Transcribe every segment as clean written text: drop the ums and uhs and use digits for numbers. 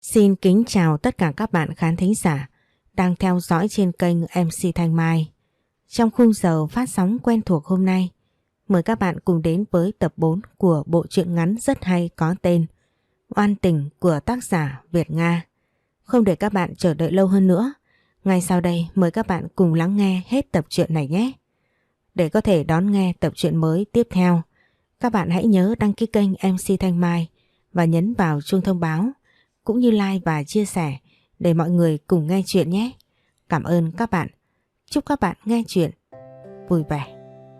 Xin kính chào tất cả các bạn khán thính giả đang theo dõi trên kênh MC Thanh Mai. Trong khung giờ phát sóng quen thuộc hôm nay, mời các bạn cùng đến với tập 4 của bộ truyện ngắn rất hay có tên Oan Tình của tác giả Việt Nga. Không để các bạn chờ đợi lâu hơn nữa, ngay sau đây mời các bạn cùng lắng nghe hết tập truyện này nhé. Để có thể đón nghe tập truyện mới tiếp theo, các bạn hãy nhớ đăng ký kênh MC Thanh Mai và nhấn vào chuông thông báo, cũng như like và chia sẻ để mọi người cùng nghe chuyện nhé. Cảm ơn các bạn. Chúc các bạn nghe chuyện vui vẻ.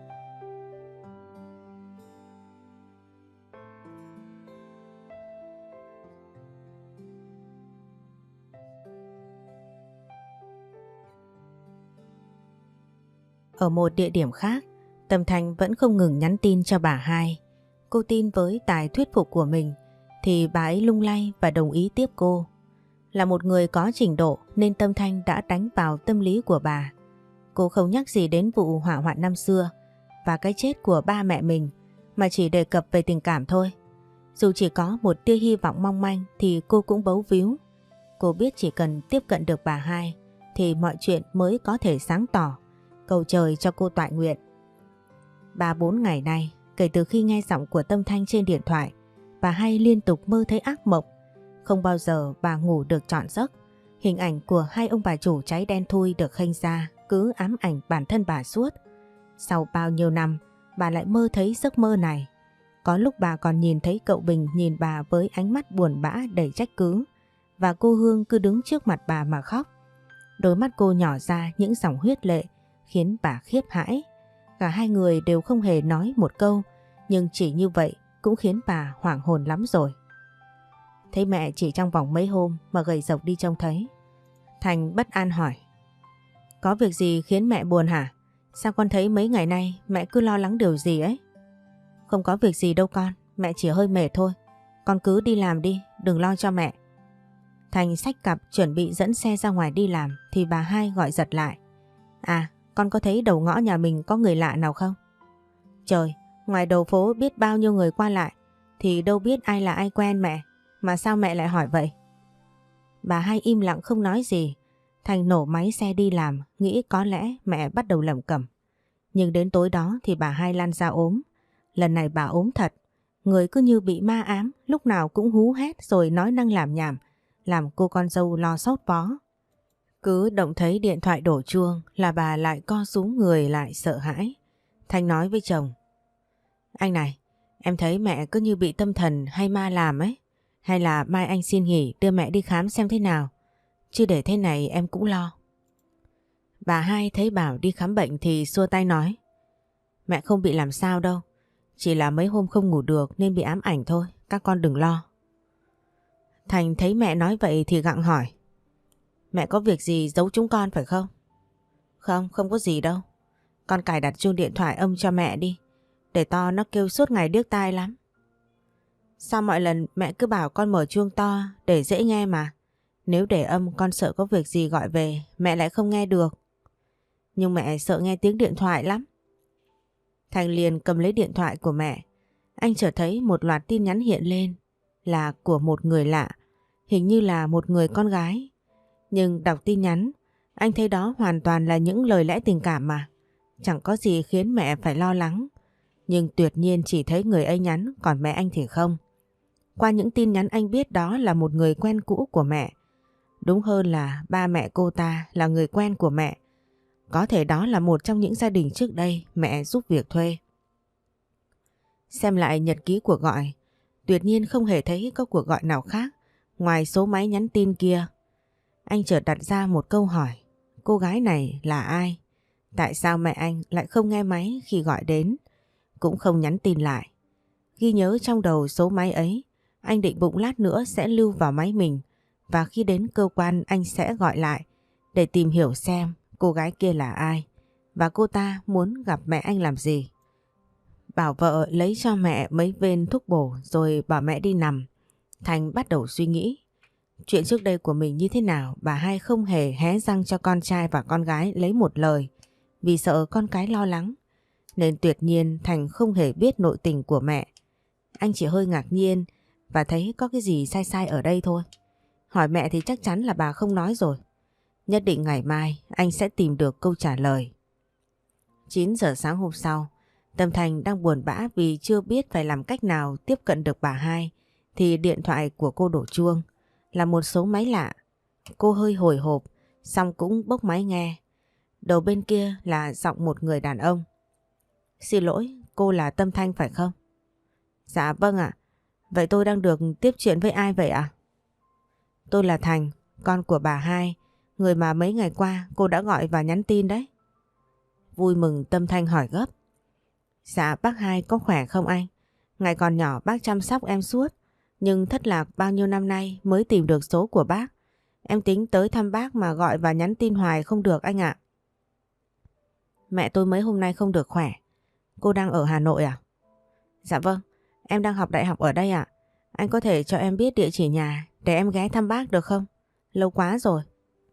Ở một địa điểm khác, Tâm Thanh vẫn không ngừng nhắn tin cho bà hai. Cô tin với tài thuyết phục của mình thì bà ấy lung lay và đồng ý tiếp cô. Là một người có trình độ nên Tâm Thanh đã đánh vào tâm lý của bà. Cô không nhắc gì đến vụ hỏa hoạn năm xưa và cái chết của ba mẹ mình, mà chỉ đề cập về tình cảm thôi. Dù chỉ có một tia hy vọng mong manh thì cô cũng bấu víu. Cô biết chỉ cần tiếp cận được bà hai thì mọi chuyện mới có thể sáng tỏ. Cầu trời cho cô toại nguyện. 3-4 ngày nay, kể từ khi nghe giọng của Tâm Thanh trên điện thoại, bà hay liên tục mơ thấy ác mộng. Không bao giờ bà ngủ được trọn giấc. Hình ảnh của hai ông bà chủ cháy đen thui được khênh ra cứ ám ảnh bản thân bà suốt. Sau bao nhiêu năm, bà lại mơ thấy giấc mơ này. Có lúc bà còn nhìn thấy cậu Bình nhìn bà với ánh mắt buồn bã đầy trách cứ, và cô Hương cứ đứng trước mặt bà mà khóc. Đôi mắt cô nhỏ ra những dòng huyết lệ khiến bà khiếp hãi. Cả hai người đều không hề nói một câu, nhưng chỉ như vậy cũng khiến bà hoảng hồn lắm rồi. Thấy mẹ chỉ trong vòng mấy hôm mà gầy rộc đi trông thấy. Thành bất an hỏi: Có việc gì khiến mẹ buồn hả? Sao con thấy mấy ngày nay mẹ cứ lo lắng điều gì ấy? Không có việc gì đâu con, mẹ chỉ hơi mệt thôi. Con cứ đi làm đi, đừng lo cho mẹ. Thành xách cặp chuẩn bị dẫn xe ra ngoài đi làm thì bà hai gọi giật lại: À, con có thấy đầu ngõ nhà mình có người lạ nào không? Trời, ngoài đầu phố biết bao nhiêu người qua lại thì đâu biết ai là ai quen mẹ. Mà sao mẹ lại hỏi vậy? Bà hai im lặng không nói gì. Thành nổ máy xe đi làm, nghĩ có lẽ mẹ bắt đầu lẩm cẩm. Nhưng đến tối đó thì bà hai lăn ra ốm. Lần này bà ốm thật. Người cứ như bị ma ám, lúc nào cũng hú hét rồi nói năng lảm nhảm, làm cô con dâu lo sốt vó. Cứ động thấy điện thoại đổ chuông là bà lại co rúm người lại sợ hãi. Thành nói với chồng: Anh này, em thấy mẹ cứ như bị tâm thần hay ma làm ấy. Hay là mai anh xin nghỉ đưa mẹ đi khám xem thế nào. Chứ để thế này em cũng lo. Bà hai thấy bảo đi khám bệnh thì xua tay nói: Mẹ không bị làm sao đâu. Chỉ là mấy hôm không ngủ được nên bị ám ảnh thôi. Các con đừng lo. Thành thấy mẹ nói vậy thì gặng hỏi: Mẹ có việc gì giấu chúng con phải không? Không, không có gì đâu. Con cài đặt chuông điện thoại âm cho mẹ đi. Để to nó kêu suốt ngày điếc tai lắm. Sao mọi lần mẹ cứ bảo con mở chuông to để dễ nghe mà. Nếu để âm con sợ có việc gì gọi về mẹ lại không nghe được. Nhưng mẹ sợ nghe tiếng điện thoại lắm. Thành liền cầm lấy điện thoại của mẹ. Anh chợt thấy một loạt tin nhắn hiện lên là của một người lạ. Hình như là một người con gái. Nhưng đọc tin nhắn, anh thấy đó hoàn toàn là những lời lẽ tình cảm mà. Chẳng có gì khiến mẹ phải lo lắng. Nhưng tuyệt nhiên chỉ thấy người ấy nhắn, còn mẹ anh thì không. Qua những tin nhắn anh biết đó là một người quen cũ của mẹ. Đúng hơn là ba mẹ cô ta là người quen của mẹ. Có thể đó là một trong những gia đình trước đây mẹ giúp việc thuê. Xem lại nhật ký cuộc gọi, tuyệt nhiên không hề thấy có cuộc gọi nào khác ngoài số máy nhắn tin kia. Anh chợt đặt ra một câu hỏi: cô gái này là ai? Tại sao mẹ anh lại không nghe máy khi gọi đến, cũng không nhắn tin lại? Ghi nhớ trong đầu số máy ấy, anh định bụng lát nữa sẽ lưu vào máy mình, và khi đến cơ quan anh sẽ gọi lại để tìm hiểu xem cô gái kia là ai và cô ta muốn gặp mẹ anh làm gì. Bảo vợ lấy cho mẹ mấy viên thuốc bổ rồi bảo mẹ đi nằm. Thành bắt đầu suy nghĩ chuyện trước đây của mình như thế nào. Bà hai không hề hé răng cho con trai và con gái lấy một lời vì sợ con cái lo lắng. Nên tuyệt nhiên Thành không hề biết nội tình của mẹ. Anh chỉ hơi ngạc nhiên và thấy có cái gì sai sai ở đây thôi. Hỏi mẹ thì chắc chắn là bà không nói rồi. Nhất định ngày mai anh sẽ tìm được câu trả lời. 9 giờ sáng hôm sau, Tâm Thanh đang buồn bã vì chưa biết phải làm cách nào tiếp cận được bà hai thì điện thoại của cô đổ chuông, là một số máy lạ. Cô hơi hồi hộp, xong cũng bốc máy nghe. Đầu bên kia là giọng một người đàn ông. Xin lỗi, cô là Tâm Thanh phải không? Dạ vâng ạ. Vậy tôi đang được tiếp chuyện với ai vậy ạ? Tôi là Thành, con của bà hai, người mà mấy ngày qua cô đã gọi và nhắn tin đấy. Vui mừng, Tâm Thanh hỏi gấp. Dạ bác hai có khỏe không anh? Ngày còn nhỏ bác chăm sóc em suốt, nhưng thất lạc bao nhiêu năm nay mới tìm được số của bác. Em tính tới thăm bác mà gọi và nhắn tin hoài không được anh ạ. Mẹ tôi mấy hôm nay không được khỏe. Cô đang ở Hà Nội à? Dạ vâng, em đang học đại học ở đây ạ. Anh có thể cho em biết địa chỉ nhà để em ghé thăm bác được không? Lâu quá rồi.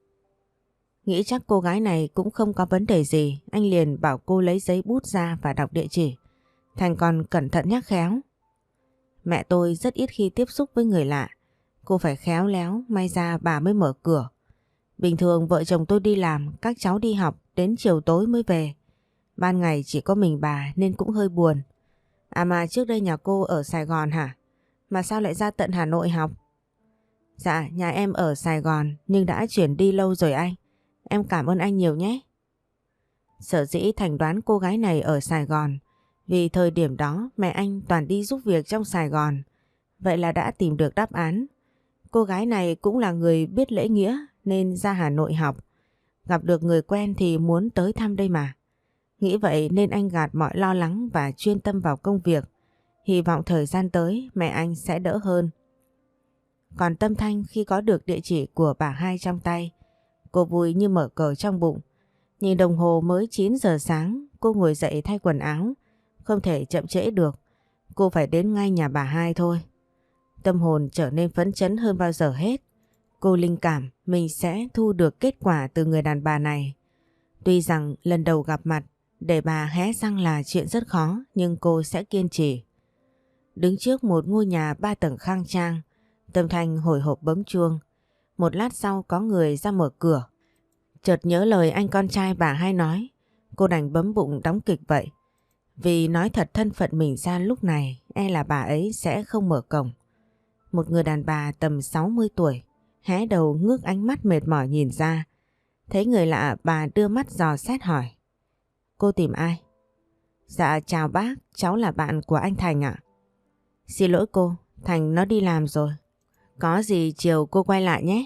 Nghĩ chắc cô gái này cũng không có vấn đề gì, anh liền bảo cô lấy giấy bút ra và đọc địa chỉ. Thành còn cẩn thận nhắc khéo. Mẹ tôi rất ít khi tiếp xúc với người lạ. Cô phải khéo léo, may ra bà mới mở cửa. Bình thường vợ chồng tôi đi làm, các cháu đi học, đến chiều tối mới về. Ban ngày chỉ có mình bà nên cũng hơi buồn. À mà trước đây nhà cô ở Sài Gòn hả? Mà sao lại ra tận Hà Nội học? Dạ, nhà em ở Sài Gòn nhưng đã chuyển đi lâu rồi anh. Em cảm ơn anh nhiều nhé. Sở dĩ Thành đoán cô gái này ở Sài Gòn vì thời điểm đó mẹ anh toàn đi giúp việc trong Sài Gòn. Vậy là đã tìm được đáp án. Cô gái này cũng là người biết lễ nghĩa nên ra Hà Nội học. Gặp được người quen thì muốn tới thăm đây mà. Nghĩ vậy nên anh gạt mọi lo lắng và chuyên tâm vào công việc. Hy vọng thời gian tới mẹ anh sẽ đỡ hơn. Còn Tâm Thanh khi có được địa chỉ của bà hai trong tay, cô vui như mở cờ trong bụng. Nhìn đồng hồ mới 9 giờ sáng, cô ngồi dậy thay quần áo. Không thể chậm trễ được, cô phải đến ngay nhà bà hai thôi. Tâm hồn trở nên phấn chấn hơn bao giờ hết. Cô linh cảm mình sẽ thu được kết quả từ người đàn bà này. Tuy rằng lần đầu gặp mặt, để bà hé răng là chuyện rất khó, nhưng cô sẽ kiên trì. Đứng trước một ngôi nhà 3 tầng khang trang, Tâm Thanh hồi hộp bấm chuông. Một lát sau có người ra mở cửa. Chợt nhớ lời anh con trai bà hai nói, cô đành bấm bụng đóng kịch vậy. Vì nói thật thân phận mình ra lúc này, e là bà ấy sẽ không mở cổng. Một người đàn bà tầm 60 tuổi, hé đầu ngước ánh mắt mệt mỏi nhìn ra. Thấy người lạ, bà đưa mắt dò xét hỏi. Cô tìm ai? Dạ chào bác, cháu là bạn của anh Thành ạ. Xin lỗi cô, Thành nó đi làm rồi. Có gì chiều cô quay lại nhé.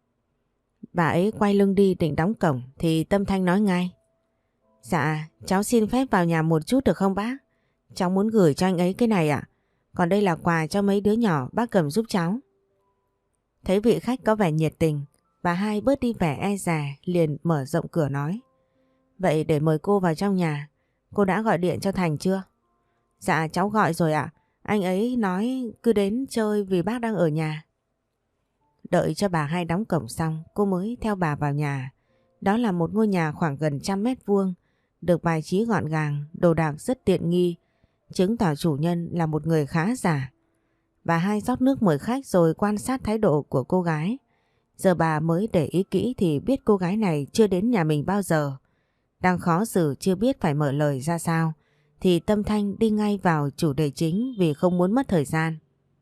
Bà ấy quay lưng đi định đóng cổng thì Tâm Thanh nói ngay. Dạ, cháu xin phép vào nhà một chút được không bác? Cháu muốn gửi cho anh ấy cái này ạ. Còn đây là quà cho mấy đứa nhỏ bác cầm giúp cháu. Thấy vị khách có vẻ nhiệt tình, bà hai bớt đi vẻ e dè liền mở rộng cửa nói. Vậy để mời cô vào trong nhà. Cô đã gọi điện cho Thành chưa? Dạ cháu gọi rồi ạ. Anh ấy nói cứ đến chơi vì bác đang ở nhà. Đợi cho bà hai đóng cổng xong, cô mới theo bà vào nhà. Đó là một ngôi nhà khoảng gần 100 m², được bài trí gọn gàng, đồ đạc rất tiện nghi, chứng tỏ chủ nhân là một người khá giả. Bà hai rót nước mời khách rồi quan sát thái độ của cô gái. Giờ bà mới để ý kỹ thì biết cô gái này chưa đến nhà mình bao giờ. Đang khó xử chưa biết phải mở lời ra sao, thì Tâm Thanh đi ngay vào chủ đề chính vì không muốn mất thời gian.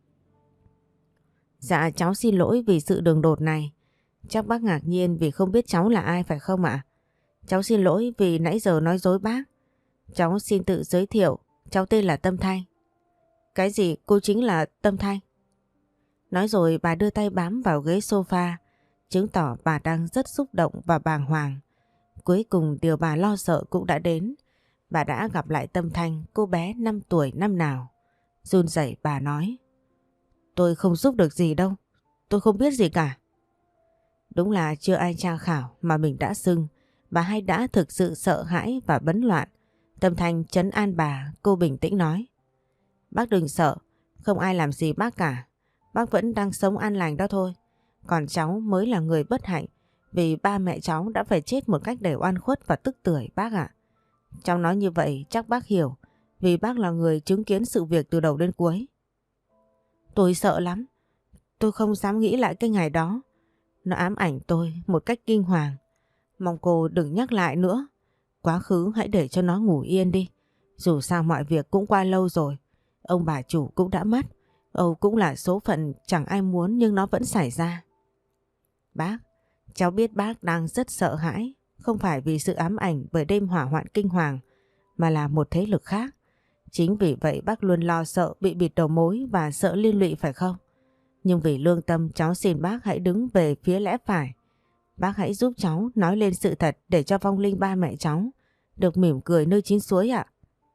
Dạ cháu xin lỗi vì sự đường đột này. Chắc bác ngạc nhiên vì không biết cháu là ai phải không ạ? Cháu xin lỗi vì nãy giờ nói dối bác. Cháu xin tự giới thiệu, cháu tên là Tâm Thanh. Cái gì cô chính là Tâm Thanh? Nói rồi bà đưa tay bám vào ghế sofa, chứng tỏ bà đang rất xúc động và bàng hoàng. Cuối cùng điều bà lo sợ cũng đã đến. Bà đã gặp lại Tâm Thanh, cô bé 5 tuổi năm nào. Run rẩy bà nói. Tôi không giúp được gì đâu, tôi không biết gì cả. Đúng là chưa ai tra khảo mà mình đã xưng. Bà hai đã thực sự sợ hãi và bấn loạn. Tâm Thanh trấn an bà, cô bình tĩnh nói. Bác đừng sợ, không ai làm gì bác cả. Bác vẫn đang sống an lành đó thôi. Còn cháu mới là người bất hạnh vì ba mẹ cháu đã phải chết một cách đầy oan khuất và tức tưởi bác ạ. Cháu nói như vậy chắc bác hiểu vì bác là người chứng kiến sự việc từ đầu đến cuối. Tôi sợ lắm. tôi không dám nghĩ lại cái ngày đó. Nó ám ảnh tôi một cách kinh hoàng. Mong cô đừng nhắc lại nữa. Quá khứ hãy để cho nó ngủ yên đi. Dù sao mọi việc cũng qua lâu rồi. Ông bà chủ cũng đã mất. Âu cũng là số phận chẳng ai muốn nhưng nó vẫn xảy ra. Bác, cháu biết bác đang rất sợ hãi. Không phải vì sự ám ảnh bởi đêm hỏa hoạn kinh hoàng, mà là một thế lực khác. Chính vì vậy bác luôn lo sợ bị bịt đầu mối và sợ liên lụy phải không? Nhưng vì lương tâm cháu xin bác hãy đứng về phía lẽ phải. Bác hãy giúp cháu nói lên sự thật để cho vong linh ba mẹ cháu được mỉm cười nơi chín suối ạ.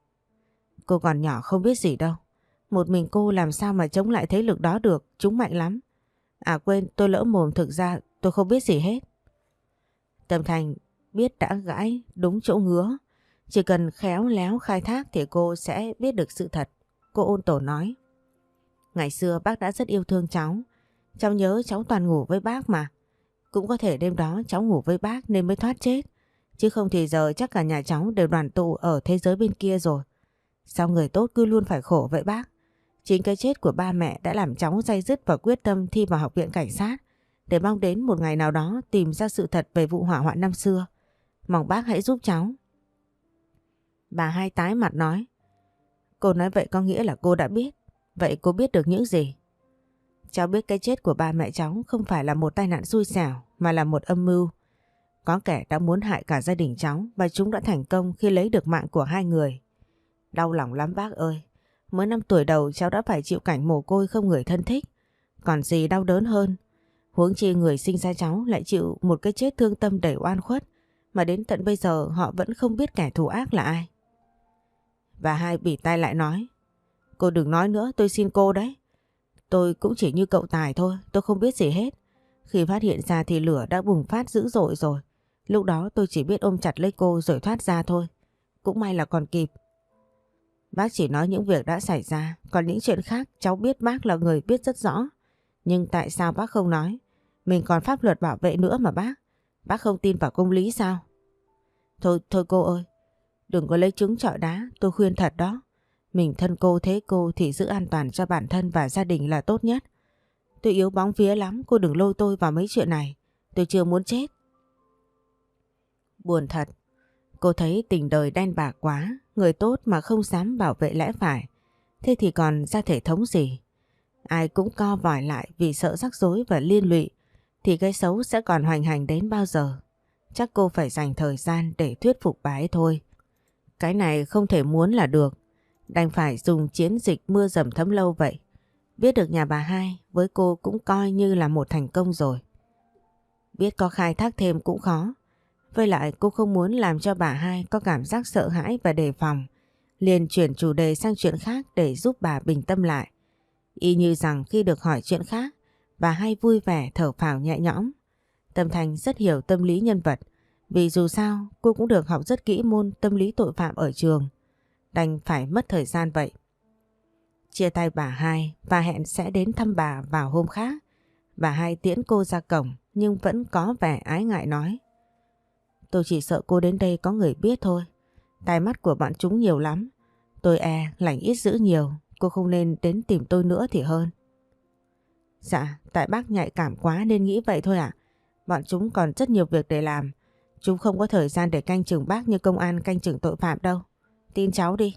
Cô còn nhỏ không biết gì đâu. Một mình cô làm sao mà chống lại thế lực đó được, chúng mạnh lắm. À quên, tôi lỡ mồm, thực ra tôi không biết gì hết. Tâm Thành biết đã gãi đúng chỗ ngứa. Chỉ cần khéo léo khai thác thì cô sẽ biết được sự thật. Cô ôn tồn nói. Ngày xưa bác đã rất yêu thương cháu. Cháu nhớ cháu toàn ngủ với bác mà. Cũng có thể đêm đó cháu ngủ với bác nên mới thoát chết. Chứ không thì giờ chắc cả nhà cháu đều đoàn tụ ở thế giới bên kia rồi. Sao người tốt cứ luôn phải khổ vậy bác? Chính cái chết của ba mẹ đã làm cháu day dứt và quyết tâm thi vào học viện cảnh sát để mong đến một ngày nào đó tìm ra sự thật về vụ hỏa hoạn năm xưa. Mong bác hãy giúp cháu. Bà Hai tái mặt nói. Cô nói vậy có nghĩa là cô đã biết. Vậy cô biết được những gì? Cháu biết cái chết của ba mẹ cháu không phải là một tai nạn xui xẻo mà là một âm mưu. Có kẻ đã muốn hại cả gia đình cháu và chúng đã thành công khi lấy được mạng của hai người. Đau lòng lắm bác ơi. Mới 5 tuổi đầu cháu đã phải chịu cảnh mồ côi không người thân thích. Còn gì đau đớn hơn. Huống chi người sinh ra cháu lại chịu một cái chết thương tâm đầy oan khuất mà đến tận bây giờ họ vẫn không biết kẻ thù ác là ai. Và Hai bỉ tay lại nói. Cô đừng nói nữa, tôi xin cô đấy. Tôi cũng chỉ như cậu Tài thôi, tôi không biết gì hết. Khi phát hiện ra thì lửa đã bùng phát dữ dội rồi. Lúc đó tôi chỉ biết ôm chặt lấy cô rồi thoát ra thôi. Cũng may là còn kịp. Bác chỉ nói những việc đã xảy ra, còn những chuyện khác cháu biết bác là người biết rất rõ. Nhưng tại sao bác không nói? Mình còn pháp luật bảo vệ nữa mà bác. Bác không tin vào công lý sao? Thôi cô ơi, đừng có lấy trứng trọi đá, tôi khuyên thật đó. Mình thân cô thế cô thì giữ an toàn cho bản thân và gia đình là tốt nhất. Tôi yếu bóng vía lắm, cô đừng lôi tôi vào mấy chuyện này. Tôi chưa muốn chết. Buồn thật. Cô thấy tình đời đen bạc quá, người tốt mà không dám bảo vệ lẽ phải. Thế thì còn ra thể thống gì? Ai cũng co vòi lại vì sợ rắc rối và liên lụy, thì cái xấu sẽ còn hoành hành đến bao giờ? Chắc cô phải dành thời gian để thuyết phục bà ấy thôi. Cái này không thể muốn là được. Đành phải dùng chiến dịch mưa dầm thấm lâu vậy. Biết được nhà bà Hai với cô cũng coi như là một thành công rồi. Biết có khai thác thêm cũng khó. Với lại cô không muốn làm cho bà Hai có cảm giác sợ hãi và đề phòng. Liền chuyển chủ đề sang chuyện khác để giúp bà bình tâm lại. Y như rằng khi được hỏi chuyện khác, bà Hai vui vẻ thở phào nhẹ nhõm. Tâm Thành rất hiểu tâm lý nhân vật. Vì dù sao cô cũng được học rất kỹ môn tâm lý tội phạm ở trường. Đành phải mất thời gian vậy. Chia tay bà Hai và hẹn sẽ đến thăm bà vào hôm khác. Bà Hai tiễn cô ra cổng nhưng vẫn có vẻ ái ngại nói. Tôi chỉ sợ cô đến đây có người biết thôi. Tai mắt của bọn chúng nhiều lắm. Tôi lành ít dữ nhiều. Cô không nên đến tìm tôi nữa thì hơn. Dạ, tại bác nhạy cảm quá nên nghĩ vậy thôi ạ. Bọn chúng còn rất nhiều việc để làm. Chúng không có thời gian để canh chừng bác như công an canh chừng tội phạm đâu. Tin cháu đi.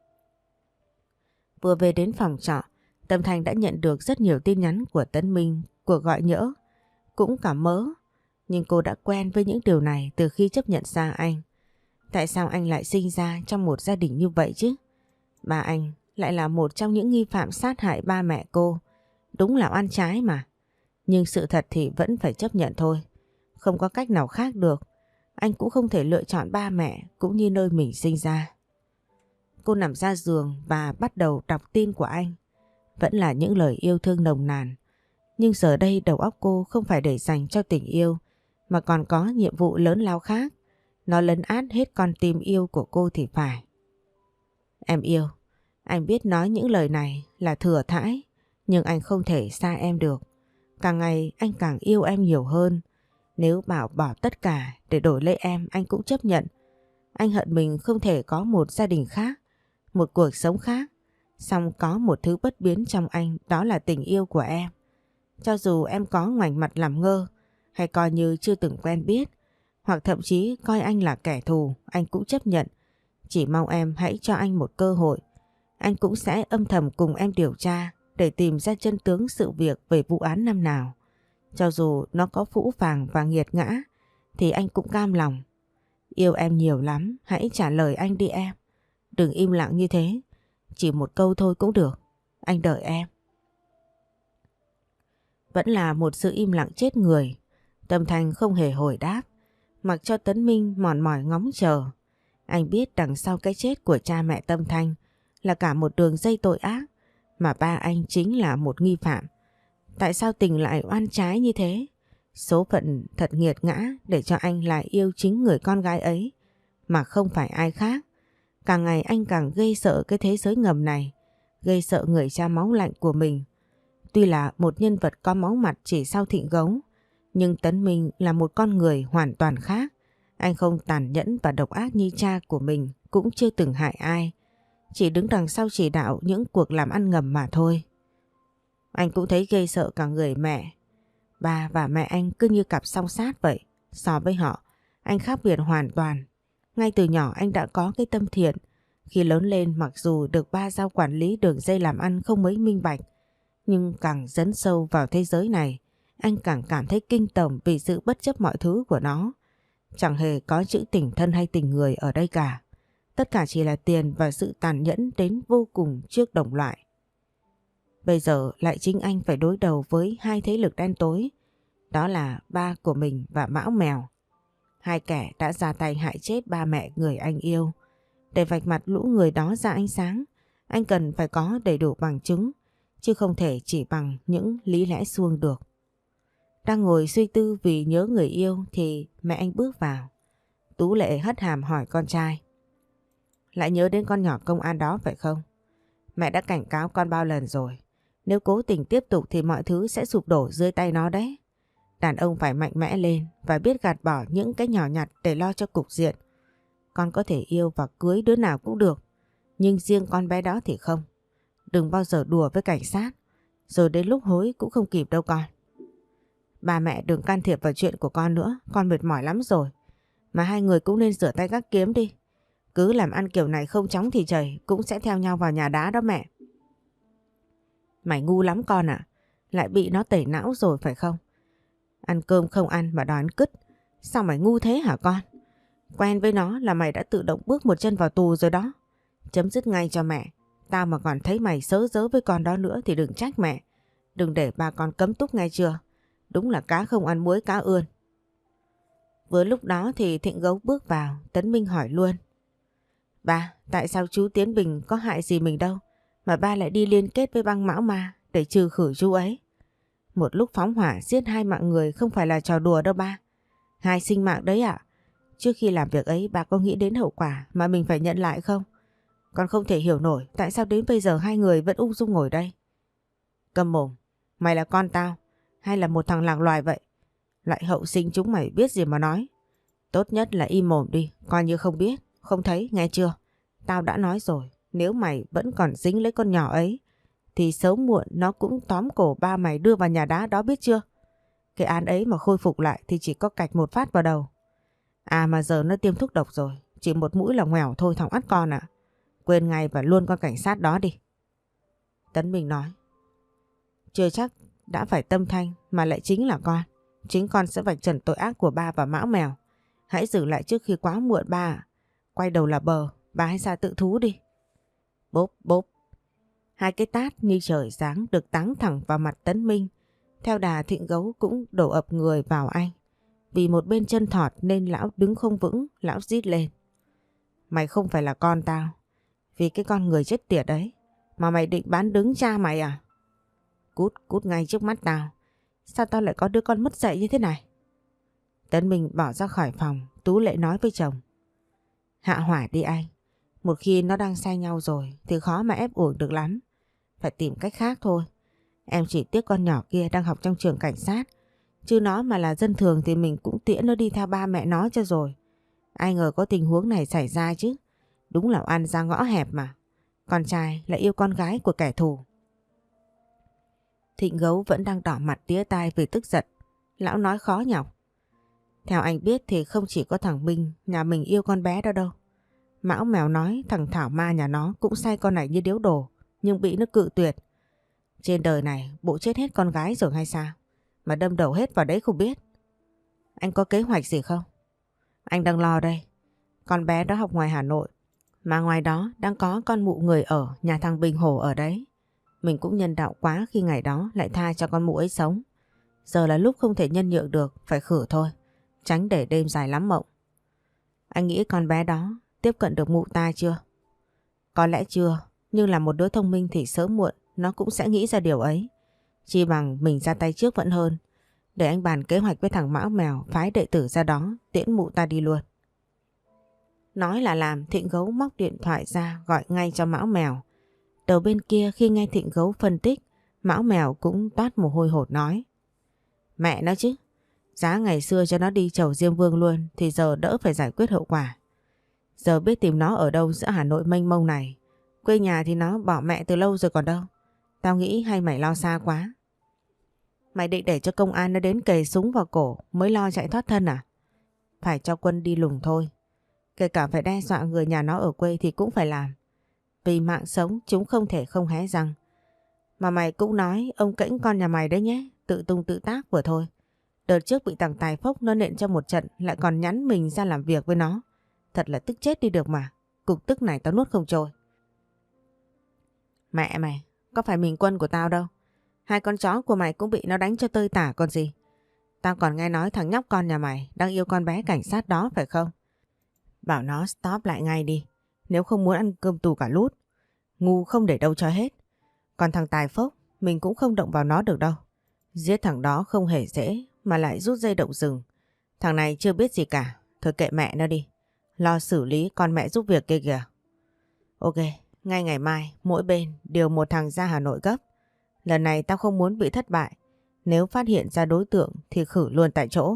Vừa về đến phòng trọ, Tâm Thành đã nhận được rất nhiều tin nhắn của Tấn Minh, cuộc gọi nhỡ, cũng cả mớ. Nhưng cô đã quen với những điều này từ khi chấp nhận ra anh. Tại sao anh lại sinh ra trong một gia đình như vậy chứ? Bà anh lại là một trong những nghi phạm sát hại ba mẹ cô. Đúng là oan trái mà. Nhưng sự thật thì vẫn phải chấp nhận thôi. Không có cách nào khác được. Anh cũng không thể lựa chọn ba mẹ cũng như nơi mình sinh ra. Cô nằm ra giường và bắt đầu đọc tin của anh. Vẫn là những lời yêu thương nồng nàn. Nhưng giờ đây đầu óc cô không phải để dành cho tình yêu mà còn có nhiệm vụ lớn lao khác. Nó lấn át hết con tim yêu của cô thì phải. Em yêu, anh biết nói những lời này là thừa thãi, nhưng anh không thể xa em được. Càng ngày anh càng yêu em nhiều hơn. Nếu bảo bỏ tất cả để đổi lấy em anh cũng chấp nhận. Anh hận mình không thể có một gia đình khác, một cuộc sống khác. Song có một thứ bất biến trong anh, đó là tình yêu của em. Cho dù em có ngoảnh mặt làm ngơ hay coi như chưa từng quen biết, hoặc thậm chí coi anh là kẻ thù, anh cũng chấp nhận. Chỉ mong em hãy cho anh một cơ hội. Anh cũng sẽ âm thầm cùng em điều tra để tìm ra chân tướng sự việc về vụ án năm nào. Cho dù nó có phũ phàng và nghiệt ngã thì anh cũng cam lòng. Yêu em nhiều lắm, hãy trả lời anh đi em. Đừng im lặng như thế, chỉ một câu thôi cũng được. Anh đợi em. Vẫn là một sự im lặng chết người. Tâm Thanh không hề hồi đáp, mặc cho Tấn Minh mòn mỏi ngóng chờ. Anh biết đằng sau cái chết của cha mẹ Tâm Thanh là cả một đường dây tội ác, mà ba anh chính là một nghi phạm. Tại sao tình lại oan trái như thế? Số phận thật nghiệt ngã để cho anh lại yêu chính người con gái ấy, mà không phải ai khác. Càng ngày anh càng ghê sợ cái thế giới ngầm này, ghê sợ người cha máu lạnh của mình. Tuy là một nhân vật có máu mặt chỉ sau Thịnh Gấu, nhưng Tấn Minh là một con người hoàn toàn khác. Anh không tàn nhẫn và độc ác như cha của mình, cũng chưa từng hại ai. Chỉ đứng đằng sau chỉ đạo những cuộc làm ăn ngầm mà thôi. Anh cũng thấy ghê sợ cả người mẹ. Ba và mẹ anh cứ như cặp song sát vậy. So với họ, anh khác biệt hoàn toàn. Ngay từ nhỏ anh đã có cái tâm thiện. Khi lớn lên mặc dù được ba giao quản lý đường dây làm ăn không mấy minh bạch, nhưng càng dấn sâu vào thế giới này, anh càng cảm thấy kinh tởm vì sự bất chấp mọi thứ của nó. Chẳng hề có chữ tình thân hay tình người ở đây cả. Tất cả chỉ là tiền và sự tàn nhẫn đến vô cùng trước đồng loại. Bây giờ lại chính anh phải đối đầu với hai thế lực đen tối. Đó là ba của mình và Mão Mèo. Hai kẻ đã ra tay hại chết ba mẹ người anh yêu. Để vạch mặt lũ người đó ra ánh sáng, anh cần phải có đầy đủ bằng chứng, chứ không thể chỉ bằng những lý lẽ suông được. Đang ngồi suy tư vì nhớ người yêu thì mẹ anh bước vào. Tú Lệ hất hàm hỏi con trai. Lại nhớ đến con nhỏ công an đó phải không? Mẹ đã cảnh cáo con bao lần rồi. Nếu cố tình tiếp tục thì mọi thứ sẽ sụp đổ dưới tay nó đấy. Đàn ông phải mạnh mẽ lên và biết gạt bỏ những cái nhỏ nhặt để lo cho cục diện. Con có thể yêu và cưới đứa nào cũng được, nhưng riêng con bé đó thì không. Đừng bao giờ đùa với cảnh sát, rồi đến lúc hối cũng không kịp đâu con. Ba mẹ đừng can thiệp vào chuyện của con nữa, con mệt mỏi lắm rồi. Mà hai người cũng nên rửa tay gác kiếm đi. Cứ làm ăn kiểu này không chóng thì chảy cũng sẽ theo nhau vào nhà đá đó mẹ. Mày ngu lắm con ạ. Lại bị nó tẩy não rồi phải không? Ăn cơm không ăn mà đòi ăn cứt. Sao mày ngu thế hả con? Quen với nó là mày đã tự động bước một chân vào tù rồi đó. Chấm dứt ngay cho mẹ. Tao mà còn thấy mày sớ dớ với con đó nữa thì đừng trách mẹ. Đừng để ba con cấm túc nghe chưa? Đúng là cá không ăn muối cá ươn. Vừa lúc đó thì Thịnh Gấu bước vào. Tấn Minh hỏi luôn. Ba, tại sao chú Tiến Bình có hại gì mình đâu mà ba lại đi liên kết với băng Mão Ma để trừ khử chú ấy? Một lúc phóng hỏa giết hai mạng người không phải là trò đùa đâu ba. Hai sinh mạng đấy ạ. Trước khi làm việc ấy bà có nghĩ đến hậu quả mà mình phải nhận lại không? Con không thể hiểu nổi tại sao đến bây giờ hai người vẫn ung dung ngồi đây. Câm mồm, mày là con tao hay là một thằng lạc loài vậy? Loại hậu sinh chúng mày biết gì mà nói. Tốt nhất là im mồm đi, coi như không biết, không thấy, nghe chưa? Tao đã nói rồi, nếu mày vẫn còn dính lấy con nhỏ ấy thì sớm muộn nó cũng tóm cổ ba mày đưa vào nhà đá đó biết chưa? Cái án ấy mà khôi phục lại thì chỉ có cạch một phát vào đầu. À mà giờ nó tiêm thuốc độc rồi, chỉ một mũi là ngoẻo thôi thằng ắt con ạ. Quên ngay và luôn con cảnh sát đó đi. Tấn Bình nói. Chưa chắc đã phải Tâm Thanh mà lại chính là con. Chính con sẽ vạch trần tội ác của ba và Mão Mèo. Hãy giữ lại trước khi quá muộn ba ạ. Quay đầu là bờ, ba hãy ra tự thú đi. Bốp bốp. Hai cái tát như trời giáng được táng thẳng vào mặt Tấn Minh. Theo đà Thịnh Gấu cũng đổ ập người vào anh. Vì một bên chân thọt nên lão đứng không vững, lão rít lên. Mày không phải là con tao. Vì cái con người chết tiệt đấy mà mày định bán đứng cha mày à? Cút, cút ngay trước mắt tao. Sao tao lại có đứa con mất dạy như thế này? Tấn Minh bỏ ra khỏi phòng. Tú Lệ nói với chồng. Hạ hỏa đi anh. Một khi nó đang say nhau rồi thì khó mà ép uổng được lắm. Phải tìm cách khác thôi. Em chỉ tiếc con nhỏ kia đang học trong trường cảnh sát. Chứ nó mà là dân thường thì mình cũng tiễn nó đi theo ba mẹ nó cho rồi. Ai ngờ có tình huống này xảy ra chứ. Đúng là oan ra ngõ hẹp mà. Con trai lại yêu con gái của kẻ thù. Thịnh Gấu vẫn đang đỏ mặt tía tai vì tức giận. Lão nói khó nhọc. Theo anh biết thì không chỉ có thằng Minh nhà mình yêu con bé đó đâu. Mão Mèo nói thằng Thảo Ma nhà nó cũng say con này như điếu đổ, nhưng bị nó cự tuyệt. Trên đời này bộ chết hết con gái rồi hay sao? Mà đâm đầu hết vào đấy không biết. Anh có kế hoạch gì không? Anh đang lo đây. Con bé đó học ngoài Hà Nội, mà ngoài đó đang có con mụ người ở nhà thằng Bình Hổ ở đấy. Mình cũng nhân đạo quá khi ngày đó lại tha cho con mụ ấy sống. Giờ là lúc không thể nhân nhượng được, phải khử thôi. Tránh để đêm dài lắm mộng. Anh nghĩ con bé đó tiếp cận được mụ ta chưa? Có lẽ chưa, nhưng là một đứa thông minh thì sớm muộn nó cũng sẽ nghĩ ra điều ấy. Chi bằng mình ra tay trước vẫn hơn. Để anh bàn kế hoạch với thằng Mão Mèo phái đệ tử ra đó tiễn mụ ta đi luôn. Nói là làm, Thịnh Gấu móc điện thoại ra gọi ngay cho Mão Mèo. Đầu bên kia khi nghe Thịnh Gấu phân tích, Mão Mèo cũng toát mồ hôi hột nói. Mẹ nó chứ, giá ngày xưa cho nó đi chầu Diêm Vương luôn thì giờ đỡ phải giải quyết hậu quả. Giờ biết tìm nó ở đâu giữa Hà Nội mênh mông này. Quê nhà thì nó bỏ mẹ từ lâu rồi còn đâu. Tao nghĩ hay mày lo xa quá. Mày định để cho công an nó đến kề súng vào cổ mới lo chạy thoát thân à? Phải cho quân đi lùng thôi. Kể cả phải đe dọa người nhà nó ở quê thì cũng phải làm. Vì mạng sống chúng không thể không hé răng. Mà mày cũng nói ông Kễnh con nhà mày đấy nhé. Tự tung tự tác vừa thôi. Đợt trước bị thằng Tài Phốc nó nện cho một trận lại còn nhắn mình ra làm việc với nó. Thật là tức chết đi được mà. Cục tức này tao nuốt không trôi. Mẹ mày, có phải mình quân của tao đâu. Hai con chó của mày cũng bị nó đánh cho tơi tả còn gì. Tao còn nghe nói thằng nhóc con nhà mày đang yêu con bé cảnh sát đó phải không? Bảo nó stop lại ngay đi. Nếu không muốn ăn cơm tù cả lút. Ngu không để đâu cho hết. Còn thằng Tài Phốc mình cũng không động vào nó được đâu. Giết thằng đó không hề dễ mà lại rút dây động rừng. Thằng này chưa biết gì cả. Thôi kệ mẹ nó đi. Lo xử lý con mẹ giúp việc kia kìa. Ok, ngay ngày mai mỗi bên điều một thằng ra Hà Nội gấp. Lần này tao không muốn bị thất bại. Nếu phát hiện ra đối tượng thì khử luôn tại chỗ.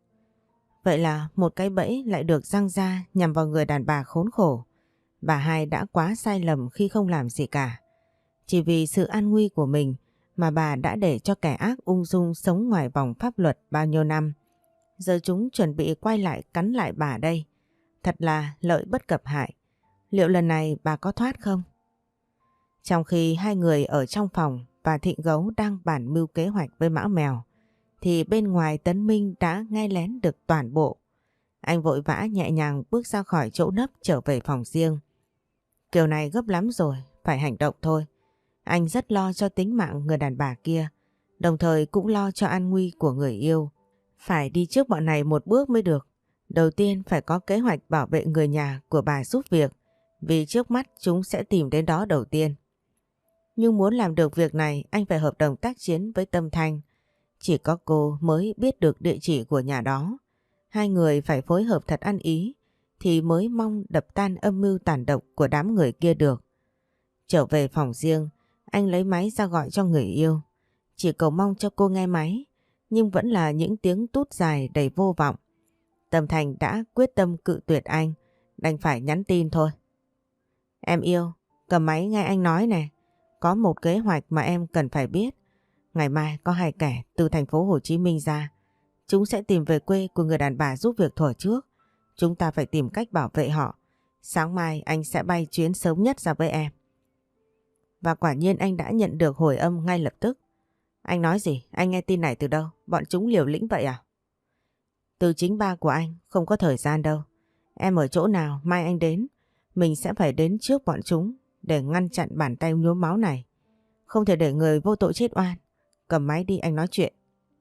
Vậy là một cái bẫy lại được giăng ra nhằm vào người đàn bà khốn khổ. Bà hai đã quá sai lầm khi không làm gì cả. Chỉ vì sự an nguy của mình mà bà đã để cho kẻ ác ung dung sống ngoài vòng pháp luật bao nhiêu năm. Giờ chúng chuẩn bị quay lại cắn lại bà đây. Thật là lợi bất cập hại. Liệu lần này bà có thoát không? Trong khi hai người ở trong phòng và Thịnh Gấu đang bàn mưu kế hoạch với Mão Mèo, thì bên ngoài Tấn Minh đã nghe lén được toàn bộ. Anh vội vã nhẹ nhàng bước ra khỏi chỗ nấp trở về phòng riêng. Kiểu này gấp lắm rồi, phải hành động thôi. Anh rất lo cho tính mạng người đàn bà kia, đồng thời cũng lo cho an nguy của người yêu. Phải đi trước bọn này một bước mới được. Đầu tiên phải có kế hoạch bảo vệ người nhà của bà giúp việc, vì trước mắt chúng sẽ tìm đến đó đầu tiên. Nhưng muốn làm được việc này anh phải hợp đồng tác chiến với Tâm Thanh. Chỉ có cô mới biết được địa chỉ của nhà đó. Hai người phải phối hợp thật ăn ý thì mới mong đập tan âm mưu tàn độc của đám người kia được. Trở về phòng riêng, anh lấy máy ra gọi cho người yêu. Chỉ cầu mong cho cô nghe máy, nhưng vẫn là những tiếng tút dài đầy vô vọng. Tâm Thanh đã quyết tâm cự tuyệt anh, đành phải nhắn tin thôi. Em yêu, cầm máy nghe anh nói nè. Có một kế hoạch mà em cần phải biết. Ngày mai có hai kẻ từ thành phố Hồ Chí Minh ra. Chúng sẽ tìm về quê của người đàn bà giúp việc thuở trước. Chúng ta phải tìm cách bảo vệ họ. Sáng mai anh sẽ bay chuyến sớm nhất ra với em. Và quả nhiên anh đã nhận được hồi âm ngay lập tức. Anh nói gì? Anh nghe tin này từ đâu? Bọn chúng liều lĩnh vậy à? Từ chính ba của anh, không có thời gian đâu. Em ở chỗ nào mai anh đến. Mình sẽ phải đến trước bọn chúng để ngăn chặn bàn tay nhuốm máu này. Không thể để người vô tội chết oan. Cầm máy đi anh nói chuyện.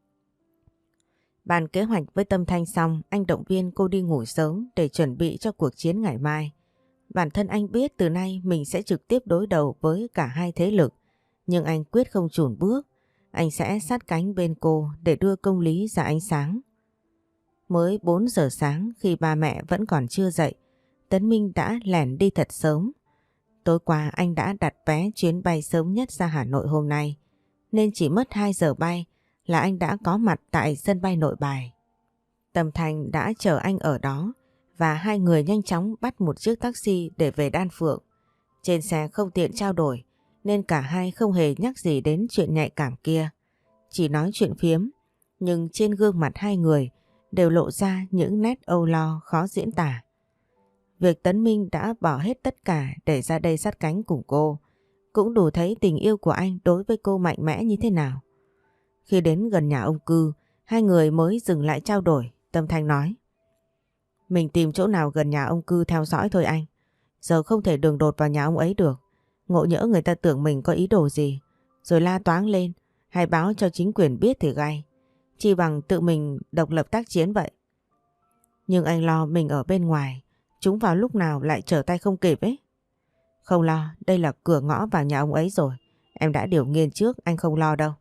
Bàn kế hoạch với Tâm Thanh xong, anh động viên cô đi ngủ sớm để chuẩn bị cho cuộc chiến ngày mai. Bản thân anh biết từ nay mình sẽ trực tiếp đối đầu với cả hai thế lực. Nhưng anh quyết không chùn bước. Anh sẽ sát cánh bên cô để đưa công lý ra ánh sáng. Mới 4 giờ sáng khi ba mẹ vẫn còn chưa dậy, Tấn Minh đã lẻn đi thật sớm. Tối qua anh đã đặt vé chuyến bay sớm nhất ra Hà Nội hôm nay, nên chỉ mất 2 giờ bay là anh đã có mặt tại sân bay Nội Bài. Tâm Thanh đã chờ anh ở đó và hai người nhanh chóng bắt một chiếc taxi để về Đan Phượng. Trên xe không tiện trao đổi nên cả hai không hề nhắc gì đến chuyện nhạy cảm kia. Chỉ nói chuyện phiếm, nhưng trên gương mặt hai người đều lộ ra những nét âu lo khó diễn tả. Việc Tấn Minh đã bỏ hết tất cả để ra đây sát cánh cùng cô, cũng đủ thấy tình yêu của anh đối với cô mạnh mẽ như thế nào. Khi đến gần nhà ông Cư, hai người mới dừng lại trao đổi. Tâm Thanh nói: mình tìm chỗ nào gần nhà ông Cư theo dõi thôi anh. Giờ không thể đường đột vào nhà ông ấy được. Ngộ nhỡ người ta tưởng mình có ý đồ gì, rồi la toáng lên, hay báo cho chính quyền biết thì gay. Chi bằng tự mình độc lập tác chiến vậy. Nhưng anh lo mình ở bên ngoài, chúng vào lúc nào lại trở tay không kịp ấy. Không lo, đây là cửa ngõ vào nhà ông ấy rồi. Em đã điều nghiên trước, anh không lo đâu.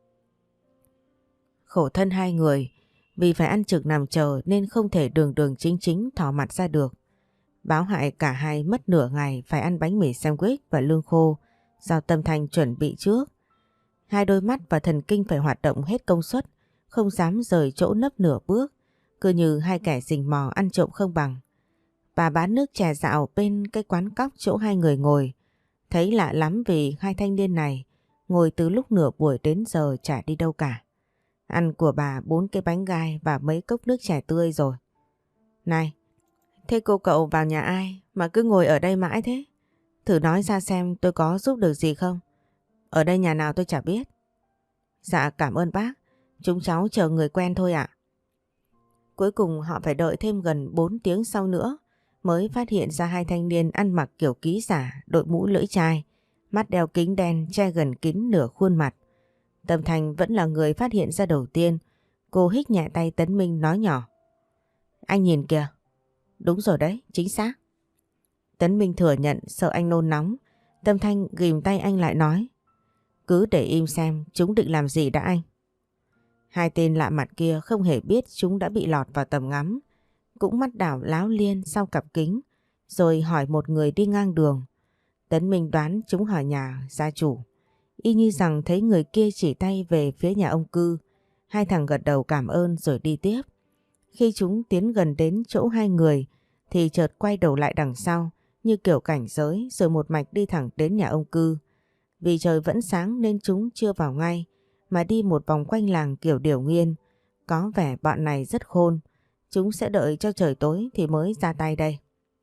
Khổ thân hai người, vì phải ăn trực nằm chờ nên không thể đường đường chính chính thò mặt ra được. Báo hại cả hai mất nửa ngày phải ăn bánh mì sandwich và lương khô do Tâm Thanh chuẩn bị trước. Hai đôi mắt và thần kinh phải hoạt động hết công suất, không dám rời chỗ nấp nửa bước, cứ như hai kẻ rình mò ăn trộm không bằng. Bà bán nước chè dạo bên cái quán cóc chỗ hai người ngồi. Thấy lạ lắm vì hai thanh niên này ngồi từ lúc nửa buổi đến giờ chả đi đâu cả. Ăn của bà 4 cái bánh gai và mấy cốc nước chè tươi rồi. Này, thế cô cậu vào nhà ai mà cứ ngồi ở đây mãi thế? Thử nói ra xem tôi có giúp được gì không? Ở đây nhà nào tôi chả biết. Dạ cảm ơn bác, chúng cháu chờ người quen thôi ạ. Cuối cùng họ phải đợi thêm gần 4 tiếng sau nữa mới phát hiện ra hai thanh niên ăn mặc kiểu ký giả, đội mũ lưỡi chai, mắt đeo kính đen che gần kín nửa khuôn mặt. Tâm Thanh vẫn là người phát hiện ra đầu tiên. Cô hít nhẹ tay Tấn Minh nói nhỏ: anh nhìn kìa. Đúng rồi đấy, chính xác. Tấn Minh thừa nhận sợ anh nôn nóng. Tâm Thanh ghìm tay anh lại nói: cứ để im xem chúng định làm gì đã anh. Hai tên lạ mặt kia không hề biết chúng đã bị lọt vào tầm ngắm, cũng mắt đảo láo liên sau cặp kính, rồi hỏi một người đi ngang đường. Tấn Minh đoán chúng hỏi nhà gia chủ, y như rằng thấy người kia chỉ tay về phía nhà ông Cư. Hai thằng gật đầu cảm ơn rồi đi tiếp. Khi chúng tiến gần đến chỗ hai người thì chợt quay đầu lại đằng sau như kiểu cảnh giới, rồi một mạch đi thẳng đến nhà ông Cư. Vì trời vẫn sáng nên chúng chưa vào ngay mà đi một vòng quanh làng kiểu điểu nghiên. Có vẻ bọn này rất khôn. Chúng sẽ đợi cho trời tối thì mới ra tay đây.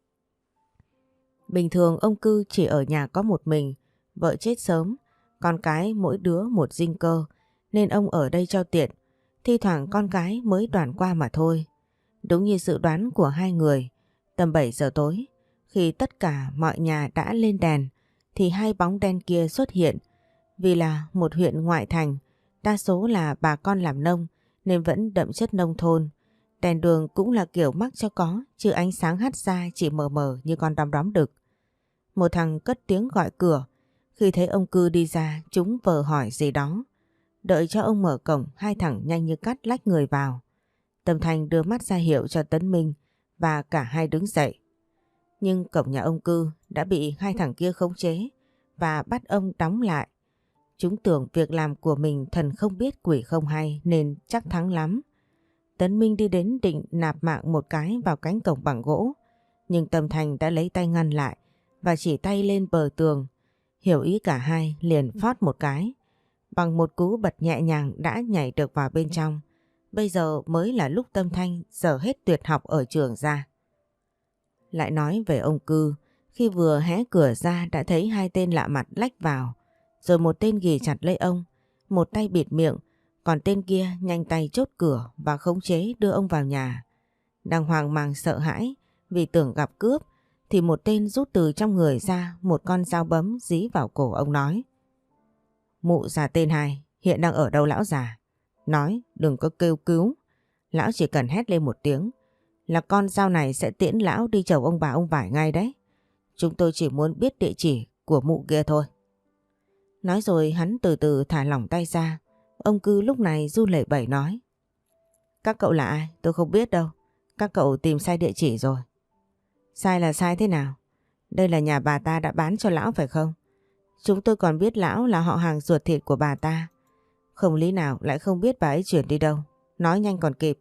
Bình thường ông Cư chỉ ở nhà có một mình, vợ chết sớm, con cái mỗi đứa một dinh cơ, nên ông ở đây cho tiện. Thi thoảng con cái mới đoàn qua mà thôi. Đúng như dự đoán của hai người, tầm 7 giờ tối, khi tất cả mọi nhà đã lên đèn, thì hai bóng đen kia xuất hiện. Vì là một huyện ngoại thành, đa số là bà con làm nông nên vẫn đậm chất nông thôn. Đèn đường cũng là kiểu mắc cho có, chứ ánh sáng hắt ra chỉ mờ mờ như con đom đóm đực. Một thằng cất tiếng gọi cửa. Khi thấy ông Cư đi ra, chúng vờ hỏi gì đó. Đợi cho ông mở cổng, hai thằng nhanh như cắt lách người vào. Tâm Thanh đưa mắt ra hiệu cho Tấn Minh và cả hai đứng dậy. Nhưng cổng nhà ông Cư đã bị hai thằng kia khống chế và bắt ông đóng lại. Chúng tưởng việc làm của mình thần không biết quỷ không hay nên chắc thắng lắm. Tấn Minh đi đến định nạp mạng một cái vào cánh cổng bằng gỗ, nhưng Tâm Thanh đã lấy tay ngăn lại và chỉ tay lên bờ tường. Hiểu ý cả hai liền phót một cái. Bằng một cú bật nhẹ nhàng đã nhảy được vào bên trong. Bây giờ mới là lúc Tâm Thanh dở hết tuyệt học ở trường ra. Lại nói về ông Cư, khi vừa hé cửa ra đã thấy hai tên lạ mặt lách vào. Rồi một tên ghì chặt lấy ông, một tay bịt miệng, còn tên kia nhanh tay chốt cửa và khống chế đưa ông vào nhà. Đang hoang mang sợ hãi vì tưởng gặp cướp, thì một tên rút từ trong người ra một con dao bấm dí vào cổ ông nói: mụ già tên hai, hiện đang ở đâu lão già? Nói đừng có kêu cứu, lão chỉ cần hét lên một tiếng là con dao này sẽ tiễn lão đi chầu ông bà ông vải ngay đấy. Chúng tôi chỉ muốn biết địa chỉ của mụ kia thôi. Nói rồi hắn từ từ thả lỏng tay ra. Ông Cư lúc này run lẩy bẩy nói: các cậu là ai? Tôi không biết đâu. Các cậu tìm sai địa chỉ rồi. Sai là sai thế nào? Đây là nhà bà ta đã bán cho lão phải không? Chúng tôi còn biết lão là họ hàng ruột thịt của bà ta. Không lý nào lại không biết bà ấy chuyển đi đâu. Nói nhanh còn kịp.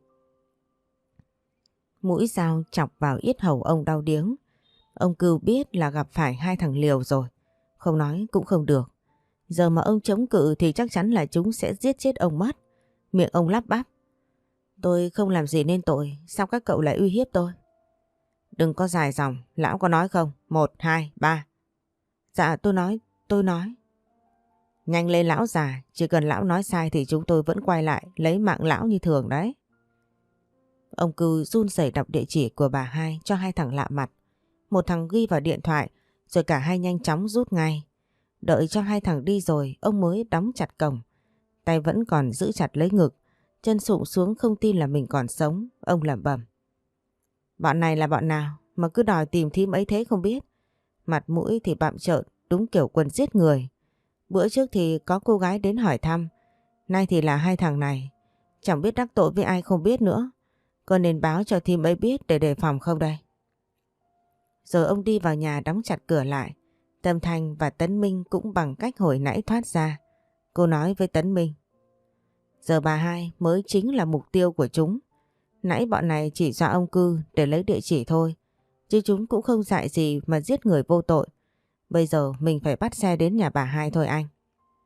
Mũi dao chọc vào yết hầu ông đau điếng. Ông Cưu biết là gặp phải hai thằng liều rồi. không nói cũng không được. Giờ mà ông chống cự thì chắc chắn là chúng sẽ giết chết ông mất. Miệng ông lắp bắp. Tôi không làm gì nên tội, sao các cậu lại uy hiếp tôi? Đừng có dài dòng, lão có nói không? 1, 2, 3. Dạ tôi nói. Nhanh lên lão già, chỉ cần lão nói sai thì chúng tôi vẫn quay lại lấy mạng lão như thường đấy. Ông Cư run rẩy đọc địa chỉ của bà hai cho hai thằng lạ mặt. Một thằng ghi vào điện thoại rồi cả hai nhanh chóng rút ngay. Đợi cho hai thằng đi rồi ông mới đóng chặt cổng. Tay vẫn còn giữ chặt lấy ngực, chân sụp xuống không tin là mình còn sống. Ông lẩm bẩm. Bọn này là bọn nào mà cứ đòi tìm thím ấy thế không biết. Mặt mũi thì bặm trợn, đúng kiểu quần giết người. Bữa trước thì có cô gái đến hỏi thăm, nay thì là hai thằng này. Chẳng biết đắc tội với ai không biết nữa. Có nên báo cho thím ấy biết để đề phòng không đây? Rồi ông đi vào nhà đóng chặt cửa lại. Tâm Thanh và Tấn Minh cũng bằng cách hồi nãy thoát ra. Cô nói với Tấn Minh. Giờ bà hai mới chính là mục tiêu của chúng. Nãy bọn này chỉ dọa ông Cư để lấy địa chỉ thôi. Chứ chúng cũng không dại gì mà giết người vô tội. Bây giờ mình phải bắt xe đến nhà bà hai thôi anh.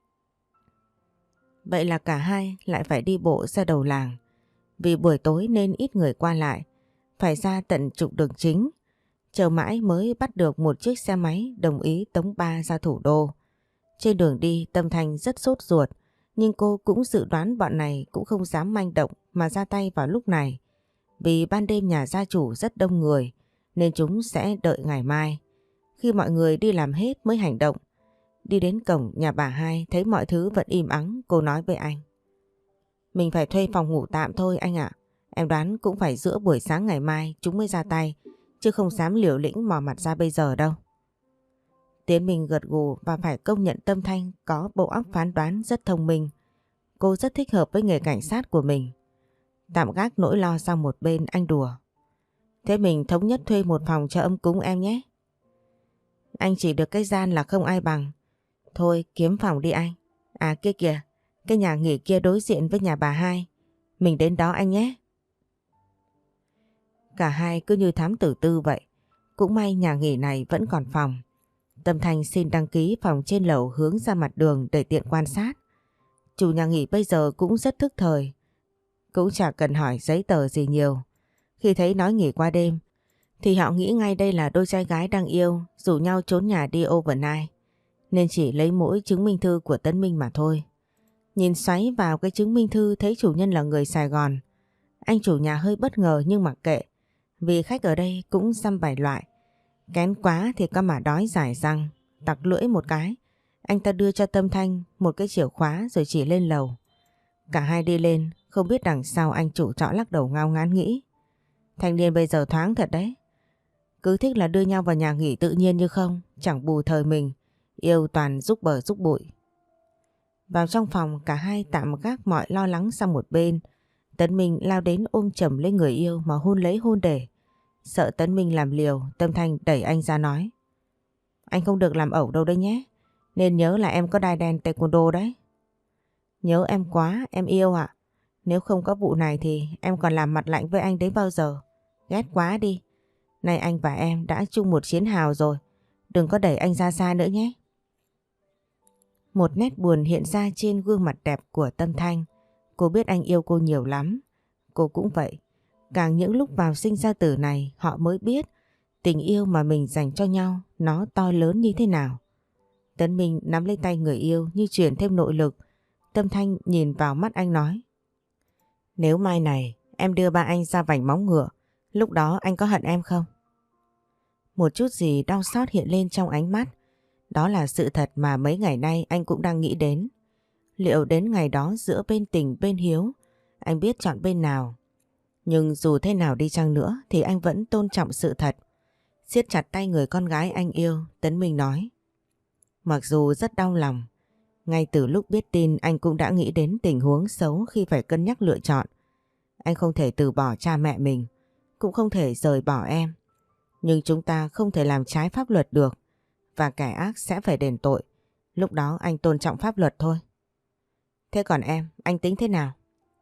Vậy là cả hai lại phải đi bộ ra đầu làng. Vì buổi tối nên ít người qua lại. Phải ra tận trục đường chính. Chờ mãi mới bắt được một chiếc xe máy đồng ý tống ba ra thủ đô. Trên đường đi Tâm Thanh rất sốt ruột. Nhưng cô cũng dự đoán bọn này cũng không dám manh động mà ra tay vào lúc này. Vì ban đêm nhà gia chủ rất đông người nên chúng sẽ đợi ngày mai. Khi mọi người đi làm hết mới hành động. Đi đến cổng nhà bà hai thấy mọi thứ vẫn im ắng, cô nói với anh. Mình phải thuê phòng ngủ tạm thôi anh ạ. Em đoán cũng phải giữa buổi sáng ngày mai chúng mới ra tay, chứ không dám liều lĩnh mò mặt ra bây giờ đâu. Tiến Minh gật gù và phải công nhận Tâm Thanh có bộ óc phán đoán rất thông minh. Cô rất thích hợp với nghề cảnh sát của mình. Tạm gác nỗi lo sang một bên, anh đùa. Thế mình thống nhất thuê một phòng cho âm cúng em nhé. Anh chỉ được cái gian là không ai bằng. Thôi kiếm phòng đi anh. À kia kìa, cái nhà nghỉ kia đối diện với nhà bà hai. Mình đến đó anh nhé. Cả hai cứ như thám tử tư vậy. Cũng may nhà nghỉ này vẫn còn phòng. Tâm Thanh xin đăng ký phòng trên lầu hướng ra mặt đường để tiện quan sát. Chủ nhà nghỉ bây giờ cũng rất thức thời. Cũng chả cần hỏi giấy tờ gì nhiều. Khi thấy nói nghỉ qua đêm thì họ nghĩ ngay đây là đôi trai gái đang yêu rủ nhau trốn nhà đi overnight. Nên chỉ lấy mỗi chứng minh thư của Tấn Minh mà thôi. Nhìn xoáy vào cái chứng minh thư thấy chủ nhân là người Sài Gòn. Anh chủ nhà hơi bất ngờ nhưng mặc kệ. Vì khách ở đây cũng dăm bảy loại. Kén quá thì có mà đói rải răng. Tặc lưỡi một cái. Anh ta đưa cho Tâm Thanh một cái chìa khóa rồi chỉ lên lầu. Cả hai đi lên, không biết đằng sau anh chủ trọ lắc đầu ngao ngán nghĩ. Thanh niên bây giờ thoáng thật đấy. Cứ thích là đưa nhau vào nhà nghỉ tự nhiên như không. Chẳng bù thời mình. Yêu toàn giúp bờ giúp bụi. Vào trong phòng cả hai tạm gác mọi lo lắng sang một bên. Tấn Minh lao đến ôm chầm lấy người yêu mà hôn lấy hôn để. Sợ Tấn Minh làm liều, Tâm Thanh đẩy anh ra nói. Anh không được làm ẩu đâu đấy nhé. Nên nhớ là em có đai đen taekwondo đấy. Nhớ em quá, em yêu ạ. Nếu không có vụ này thì em còn làm mặt lạnh với anh đến bao giờ. Ghét quá đi. Nay anh và em đã chung một chiến hào rồi. Đừng có đẩy anh ra xa nữa nhé. Một nét buồn hiện ra trên gương mặt đẹp của Tâm Thanh. Cô biết anh yêu cô nhiều lắm. Cô cũng vậy. Càng những lúc vào sinh ra tử này họ mới biết tình yêu mà mình dành cho nhau nó to lớn như thế nào. Tấn Minh nắm lấy tay người yêu như truyền thêm nội lực. Tâm Thanh nhìn vào mắt anh nói. Nếu mai này em đưa ba anh ra vành móng ngựa, lúc đó anh có hận em không? Một chút gì đau xót hiện lên trong ánh mắt. Đó là sự thật mà mấy ngày nay anh cũng đang nghĩ đến. Liệu đến ngày đó giữa bên tình bên hiếu, anh biết chọn bên nào? Nhưng dù thế nào đi chăng nữa thì anh vẫn tôn trọng sự thật. Siết chặt tay người con gái anh yêu, Tấn Minh nói. Mặc dù rất đau lòng, ngay từ lúc biết tin anh cũng đã nghĩ đến tình huống xấu khi phải cân nhắc lựa chọn. Anh không thể từ bỏ cha mẹ mình, cũng không thể rời bỏ em. Nhưng chúng ta không thể làm trái pháp luật được, và kẻ ác sẽ phải đền tội. Lúc đó anh tôn trọng pháp luật thôi. Thế còn em, anh tính thế nào?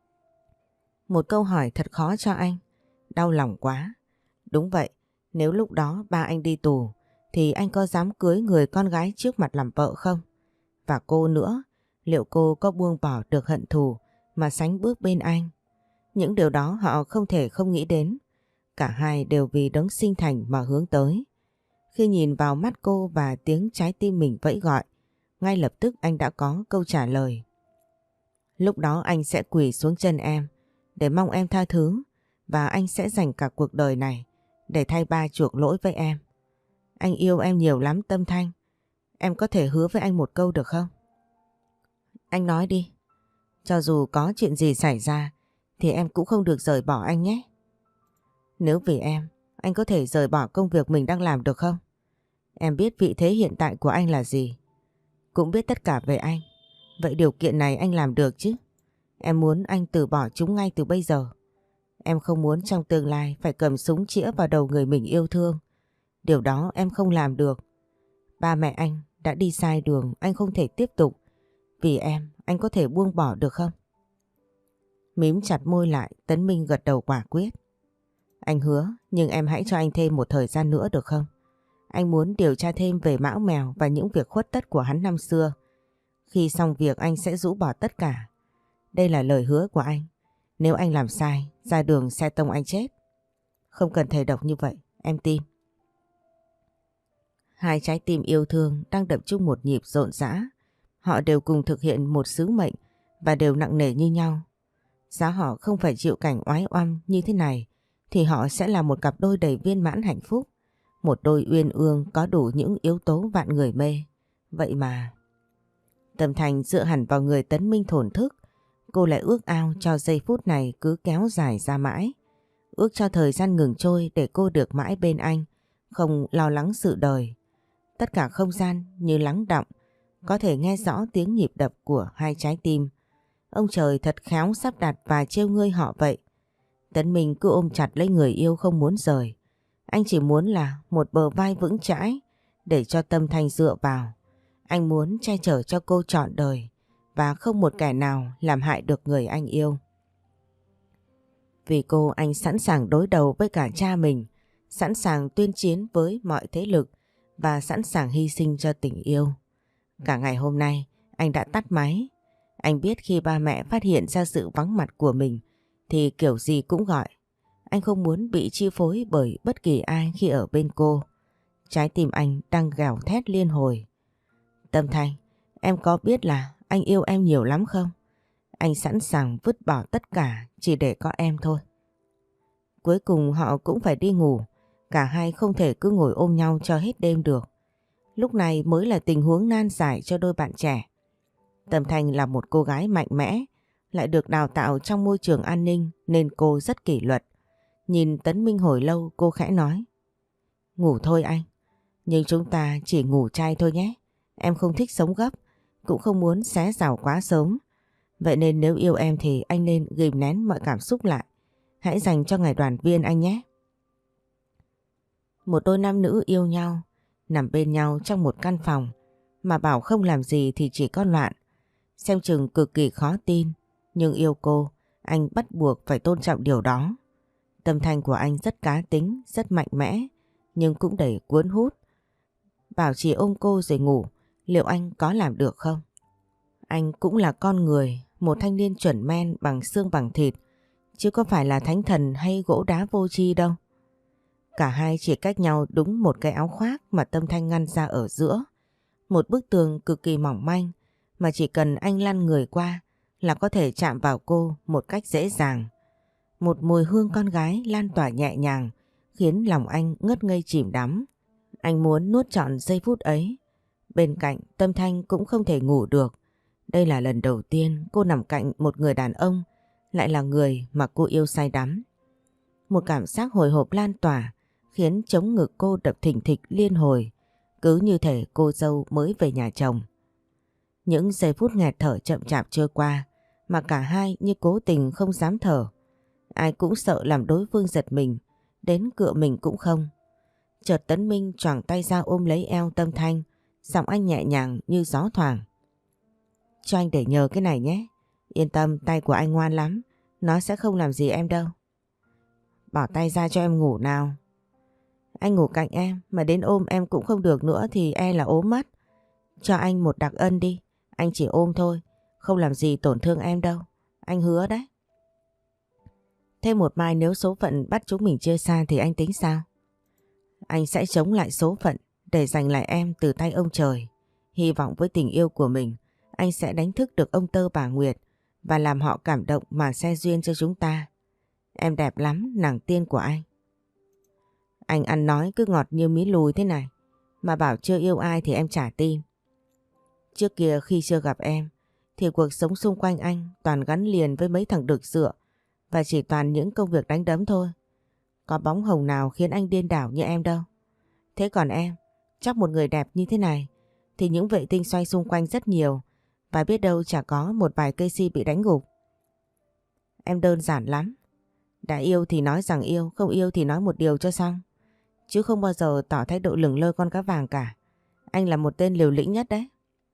Một câu hỏi thật khó cho anh. Đau lòng quá. Đúng vậy, nếu lúc đó ba anh đi tù thì anh có dám cưới người con gái trước mặt làm vợ không? Và cô nữa, liệu cô có buông bỏ được hận thù mà sánh bước bên anh? Những điều đó họ không thể không nghĩ đến. Cả hai đều vì đấng sinh thành mà hướng tới. Khi nhìn vào mắt cô và tiếng trái tim mình vẫy gọi, ngay lập tức anh đã có câu trả lời. Lúc đó anh sẽ quỳ xuống chân em để mong em tha thứ, và anh sẽ dành cả cuộc đời này để thay ba chuộc lỗi với em. Anh yêu em nhiều lắm Tâm Thanh. Em có thể hứa với anh một câu được không? Anh nói đi. Cho dù có chuyện gì xảy ra thì em cũng không được rời bỏ anh nhé. Nếu vì em, anh có thể rời bỏ công việc mình đang làm được không? Em biết vị thế hiện tại của anh là gì, cũng biết tất cả về anh. Vậy điều kiện này anh làm được chứ? Em muốn anh từ bỏ chúng ngay từ bây giờ. Em không muốn trong tương lai phải cầm súng chĩa vào đầu người mình yêu thương. Điều đó em không làm được. Ba mẹ anh đã đi sai đường, anh không thể tiếp tục. Vì em, anh có thể buông bỏ được không? Mím chặt môi lại, Tấn Minh gật đầu quả quyết. Anh hứa, nhưng em hãy cho anh thêm một thời gian nữa được không? Anh muốn điều tra thêm về Mão Mèo và những việc khuất tất của hắn năm xưa. Khi xong việc anh sẽ rũ bỏ tất cả. Đây là lời hứa của anh. Nếu anh làm sai, ra đường xe tông anh chết. Không cần thề độc như vậy, em tin. Hai trái tim yêu thương đang đập chung một nhịp rộn rã. Họ đều cùng thực hiện một sứ mệnh và đều nặng nề như nhau. Giá họ không phải chịu cảnh oái oăm như thế này thì họ sẽ là một cặp đôi đầy viên mãn hạnh phúc. Một đôi uyên ương có đủ những yếu tố vạn người mê. Vậy mà... Tâm Thành dựa hẳn vào người Tấn Minh thổn thức. Cô lại ước ao cho giây phút này cứ kéo dài ra mãi. Ước cho thời gian ngừng trôi để cô được mãi bên anh, không lo lắng sự đời. Tất cả không gian như lắng đọng, có thể nghe rõ tiếng nhịp đập của hai trái tim. Ông trời thật khéo sắp đặt và trêu ngươi họ vậy. Tấn Minh cứ ôm chặt lấy người yêu không muốn rời. Anh chỉ muốn là một bờ vai vững chãi để cho Tâm Thanh dựa vào. Anh muốn che chở cho cô trọn đời và không một kẻ nào làm hại được người anh yêu. Vì cô anh sẵn sàng đối đầu với cả cha mình, sẵn sàng tuyên chiến với mọi thế lực và sẵn sàng hy sinh cho tình yêu. Cả ngày hôm nay anh đã tắt máy. Anh biết khi ba mẹ phát hiện ra sự vắng mặt của mình thì kiểu gì cũng gọi. Anh không muốn bị chi phối bởi bất kỳ ai khi ở bên cô. Trái tim anh đang gào thét liên hồi. Tâm Thanh, em có biết là anh yêu em nhiều lắm không? Anh sẵn sàng vứt bỏ tất cả chỉ để có em thôi. Cuối cùng họ cũng phải đi ngủ. Cả hai không thể cứ ngồi ôm nhau cho hết đêm được. Lúc này mới là tình huống nan giải cho đôi bạn trẻ. Tâm Thanh là một cô gái mạnh mẽ, lại được đào tạo trong môi trường an ninh nên cô rất kỷ luật. Nhìn Tấn Minh hồi lâu cô khẽ nói. Ngủ thôi anh, nhưng chúng ta chỉ ngủ chay thôi nhé. Em không thích sống gấp, cũng không muốn xé rào quá sớm. Vậy nên nếu yêu em thì anh nên ghìm nén mọi cảm xúc lại. Hãy dành cho ngày đoàn viên anh nhé. Một đôi nam nữ yêu nhau, nằm bên nhau trong một căn phòng, mà bảo không làm gì thì chỉ có loạn. Xem chừng cực kỳ khó tin, nhưng yêu cô, anh bắt buộc phải tôn trọng điều đó. Tâm Thanh của anh rất cá tính, rất mạnh mẽ, nhưng cũng đầy cuốn hút. Bảo chỉ ôm cô rồi ngủ, liệu anh có làm được không? Anh cũng là con người, một thanh niên chuẩn men bằng xương bằng thịt, chứ có phải là thánh thần hay gỗ đá vô tri đâu. Cả hai chỉ cách nhau đúng một cái áo khoác mà Tâm Thanh ngăn ra ở giữa. Một bức tường cực kỳ mỏng manh mà chỉ cần anh lăn người qua là có thể chạm vào cô một cách dễ dàng. Một mùi hương con gái lan tỏa nhẹ nhàng khiến lòng anh ngất ngây chìm đắm. Anh muốn nuốt trọn giây phút ấy. Bên cạnh Tâm Thanh cũng không thể ngủ được. Đây là lần đầu tiên cô nằm cạnh một người đàn ông, lại là người mà cô yêu say đắm. Một cảm giác hồi hộp lan tỏa khiến trống ngực cô đập thình thịch liên hồi, cứ như thể cô dâu mới về nhà chồng. Những giây phút nghẹt thở chậm chạp trôi qua mà cả hai như cố tình không dám thở. Ai cũng sợ làm đối phương giật mình, đến cựa mình cũng không. Chợt Tấn Minh choàng tay ra ôm lấy eo Tâm Thanh, giọng anh nhẹ nhàng như gió thoảng. Cho anh để nhờ cái này nhé. Yên tâm, tay của anh ngoan lắm, nó sẽ không làm gì em đâu. Bỏ tay ra cho em ngủ nào. Anh ngủ cạnh em mà đến ôm em cũng không được nữa thì e là ốm mất. Cho anh một đặc ân đi, anh chỉ ôm thôi, không làm gì tổn thương em đâu. Anh hứa đấy. Thế một mai nếu số phận bắt chúng mình chia xa thì anh tính sao? Anh sẽ chống lại số phận để giành lại em từ tay ông trời. Hy vọng với tình yêu của mình, anh sẽ đánh thức được ông Tơ bà Nguyệt và làm họ cảm động mà xe duyên cho chúng ta. Em đẹp lắm, nàng tiên của anh. Anh ăn nói cứ ngọt như mí lùi thế này, mà bảo chưa yêu ai thì em chả tin. Trước kia khi chưa gặp em, thì cuộc sống xung quanh anh toàn gắn liền với mấy thằng đực dựa và chỉ toàn những công việc đánh đấm thôi. Có bóng hồng nào khiến anh điên đảo như em đâu. Thế còn em, chắc một người đẹp như thế này thì những vệ tinh xoay xung quanh rất nhiều và biết đâu chả có một vài cây si bị đánh gục. Em đơn giản lắm. Đã yêu thì nói rằng yêu, không yêu thì nói một điều cho xong. Chứ không bao giờ tỏ thái độ lửng lơ con cá vàng cả. Anh là một tên liều lĩnh nhất đấy.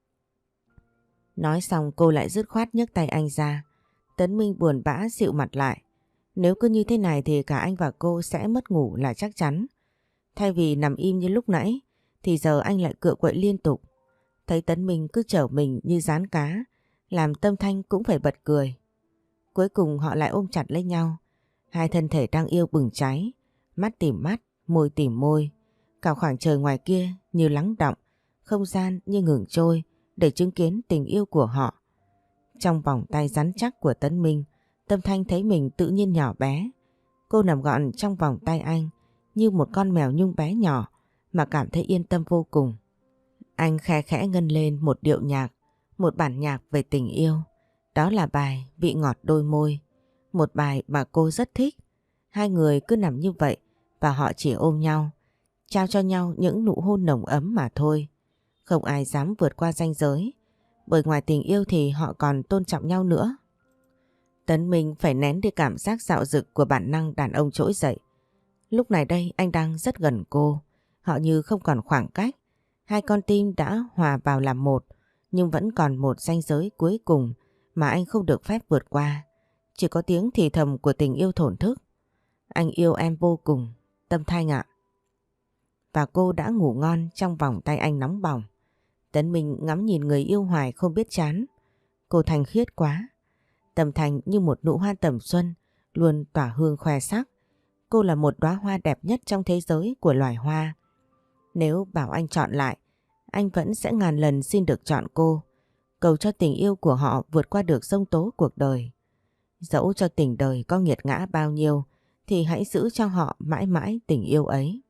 Nói xong cô lại dứt khoát nhấc tay anh ra. Tấn Minh buồn bã dịu mặt lại. Nếu cứ như thế này thì cả anh và cô sẽ mất ngủ là chắc chắn. Thay vì nằm im như lúc nãy thì giờ anh lại cựa quậy liên tục. Thấy Tấn Minh cứ chở mình như rán cá, làm Tâm Thanh cũng phải bật cười. Cuối cùng họ lại ôm chặt lấy nhau. Hai thân thể đang yêu bừng cháy, mắt tìm mắt, môi tìm môi. Cả khoảng trời ngoài kia như lắng đọng, không gian như ngừng trôi để chứng kiến tình yêu của họ. Trong vòng tay rắn chắc của Tấn Minh, Tâm Thanh thấy mình tự nhiên nhỏ bé. Cô nằm gọn trong vòng tay anh như một con mèo nhung bé nhỏ mà cảm thấy yên tâm vô cùng. Anh khe khẽ ngân lên một điệu nhạc, một bản nhạc về tình yêu. Đó là bài Vị ngọt đôi môi, một bài mà cô rất thích. Hai người cứ nằm như vậy và họ chỉ ôm nhau, trao cho nhau những nụ hôn nồng ấm mà thôi. Không ai dám vượt qua ranh giới, bởi ngoài tình yêu thì họ còn tôn trọng nhau nữa. Tấn Minh phải nén đi cảm giác dạo dực của bản năng đàn ông trỗi dậy. Lúc này đây anh đang rất gần cô, họ như không còn khoảng cách. Hai con tim đã hòa vào làm một, nhưng vẫn còn một ranh giới cuối cùng mà anh không được phép vượt qua. Chỉ có tiếng thì thầm của tình yêu thổn thức. Anh yêu em vô cùng, Tâm Thanh ạ. Và cô đã ngủ ngon trong vòng tay anh nóng bỏng. Tấn Minh ngắm nhìn người yêu hoài không biết chán. Cô thanh khiết quá. Tâm Thanh như một nụ hoa tầm xuân, luôn tỏa hương khoe sắc. Cô là một đóa hoa đẹp nhất trong thế giới của loài hoa. Nếu bảo anh chọn lại, anh vẫn sẽ ngàn lần xin được chọn cô. Cầu cho tình yêu của họ vượt qua được giông tố cuộc đời. Dẫu cho tình đời có nghiệt ngã bao nhiêu, thì hãy giữ cho họ mãi mãi tình yêu ấy.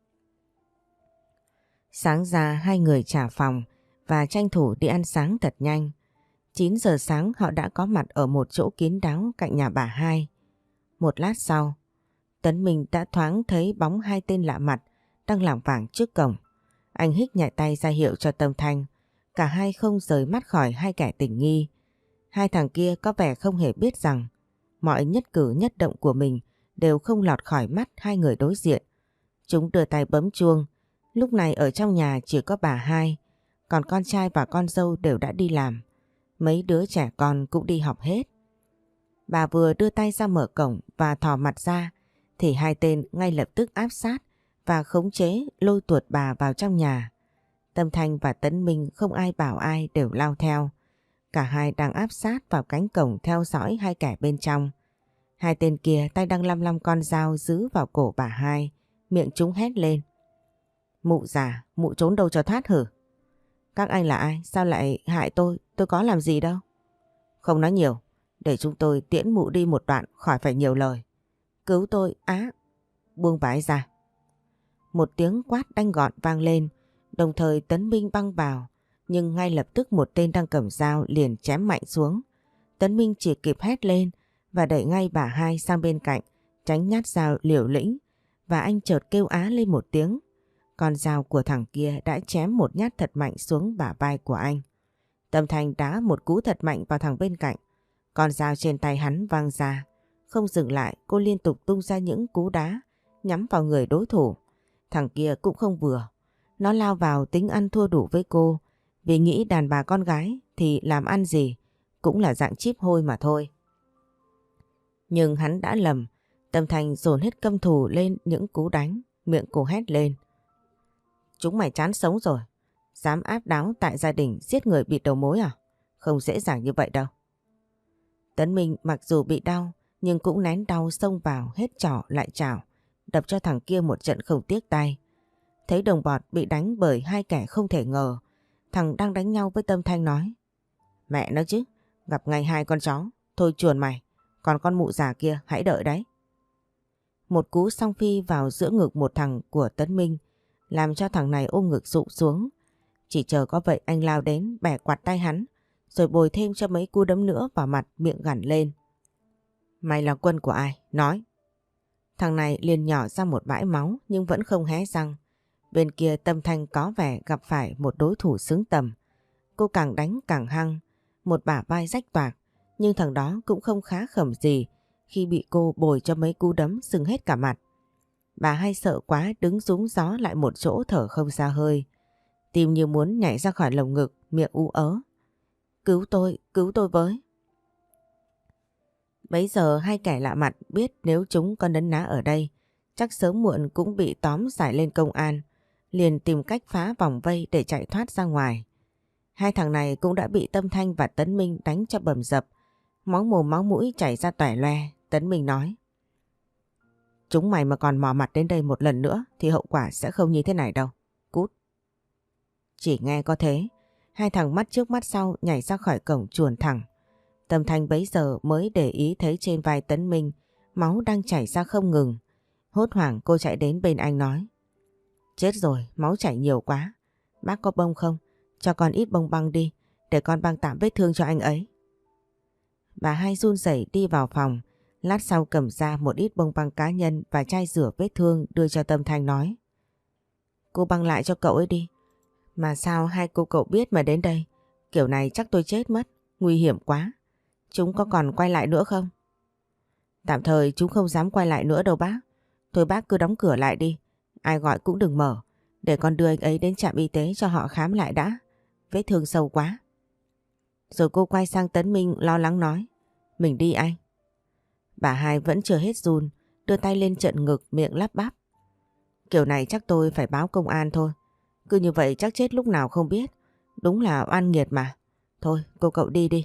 Sáng ra hai người trả phòng và tranh thủ đi ăn sáng thật nhanh. 9 giờ sáng họ đã có mặt ở một chỗ kín đáo cạnh nhà bà hai. Một lát sau, Tấn Minh đã thoáng thấy bóng hai tên lạ mặt đang lảng vảng trước cổng. Anh hích nhẹ tay ra hiệu cho Tâm Thanh. Cả hai không rời mắt khỏi hai kẻ tình nghi. Hai thằng kia có vẻ không hề biết rằng mọi nhất cử nhất động của mình đều không lọt khỏi mắt hai người đối diện. Chúng đưa tay bấm chuông. Lúc này ở trong nhà chỉ có bà hai, còn con trai và con dâu đều đã đi làm. Mấy đứa trẻ con cũng đi học hết. Bà vừa đưa tay ra mở cổng và thò mặt ra thì hai tên ngay lập tức áp sát và khống chế lôi tuột bà vào trong nhà. Tâm Thanh và Tấn Minh không ai bảo ai đều lao theo. Cả hai đang áp sát vào cánh cổng theo dõi hai kẻ bên trong. Hai tên kia tay đang lăm lăm con dao giữ vào cổ bà hai, miệng chúng hét lên. Mụ già, mụ trốn đâu cho thoát hử? Các anh là ai? Sao lại hại tôi có làm gì đâu. Không nói nhiều, để chúng tôi tiễn mụ đi một đoạn khỏi phải nhiều lời. Cứu tôi, buông bà ấy ra. Một tiếng quát đanh gọn vang lên, đồng thời Tấn Minh băng vào, nhưng ngay lập tức một tên đang cầm dao liền chém mạnh xuống. Tấn Minh chỉ kịp hét lên và đẩy ngay bà hai sang bên cạnh, tránh nhát dao liều lĩnh, và anh chợt kêu á lên một tiếng. Con dao của thằng kia đã chém một nhát thật mạnh xuống bả vai của anh. Tâm Thanh đá một cú thật mạnh vào thằng bên cạnh. Con dao trên tay hắn văng ra. Không dừng lại, cô liên tục tung ra những cú đá nhắm vào người đối thủ. Thằng kia cũng không vừa. Nó lao vào tính ăn thua đủ với cô, vì nghĩ đàn bà con gái thì làm ăn gì cũng là dạng chíp hôi mà thôi. Nhưng hắn đã lầm. Tâm Thanh dồn hết căm thù lên những cú đánh, miệng cô hét lên. Chúng mày chán sống rồi. Dám áp đáo tại gia đình giết người bịt đầu mối à? Không dễ dàng như vậy đâu. Tấn Minh mặc dù bị đau nhưng cũng nén đau xông vào hết trỏ lại chảo, đập cho thằng kia một trận không tiếc tay. Thấy đồng bọt bị đánh bởi hai kẻ không thể ngờ, thằng đang đánh nhau với Tâm Thanh nói: Mẹ nó chứ, gặp ngay hai con chó, thôi chuồn mày, còn con mụ già kia hãy đợi đấy. Một cú song phi vào giữa ngực một thằng của Tấn Minh làm cho thằng này ôm ngực rụng xuống. Chỉ chờ có vậy anh lao đến bẻ quạt tay hắn, rồi bồi thêm cho mấy cú đấm nữa vào mặt, miệng gằn lên: Mày là quân của ai? Nói. Thằng này liền nhỏ ra một bãi máu nhưng vẫn không hé răng. Bên kia Tâm Thanh có vẻ gặp phải một đối thủ xứng tầm. Cô càng đánh càng hăng, một bả vai rách toạc, nhưng thằng đó cũng không khá khẩm gì khi bị cô bồi cho mấy cú đấm sưng hết cả mặt. Bà hai sợ quá đứng rúng gió lại một chỗ thở không ra hơi. Tim như muốn nhảy ra khỏi lồng ngực, miệng ú ớ: cứu tôi với. Bấy giờ hai kẻ lạ mặt biết nếu chúng có nấn ná ở đây, chắc sớm muộn cũng bị tóm giải lên công an, liền tìm cách phá vòng vây để chạy thoát ra ngoài. Hai thằng này cũng đã bị Tâm Thanh và Tấn Minh đánh cho bầm dập, máu mồm máu mũi chảy ra toẻ loe. Tấn Minh nói: Chúng mày mà còn mò mặt đến đây một lần nữa thì hậu quả sẽ không như thế này đâu. Cút. Chỉ nghe có thế, hai thằng mắt trước mắt sau nhảy ra khỏi cổng chuồn thẳng. Tâm Thanh bấy giờ mới để ý thấy trên vai Tấn Minh máu đang chảy ra không ngừng. Hốt hoảng cô chạy đến bên anh nói: Chết rồi, máu chảy nhiều quá. Bác có bông không? Cho con ít bông băng đi, để con băng tạm vết thương cho anh ấy. Bà hai run rẩy đi vào phòng, lát sau cầm ra một ít bông băng cá nhân và chai rửa vết thương đưa cho Tâm Thanh nói: Cô băng lại cho cậu ấy đi. Mà sao hai cô cậu biết mà đến đây? Kiểu này chắc tôi chết mất, nguy hiểm quá. Chúng có còn quay lại nữa không? Tạm thời chúng không dám quay lại nữa đâu bác. Thôi bác cứ đóng cửa lại đi, ai gọi cũng đừng mở. Để con đưa anh ấy đến trạm y tế cho họ khám lại đã. Vết thương sâu quá. Rồi cô quay sang Tấn Minh lo lắng nói: Mình đi anh. Bà hai vẫn chưa hết run, đưa tay lên trận ngực, miệng lắp bắp: Kiểu này chắc tôi phải báo công an thôi. Cứ như vậy chắc chết lúc nào không biết. Đúng là oan nghiệt mà. Thôi cô cậu đi đi.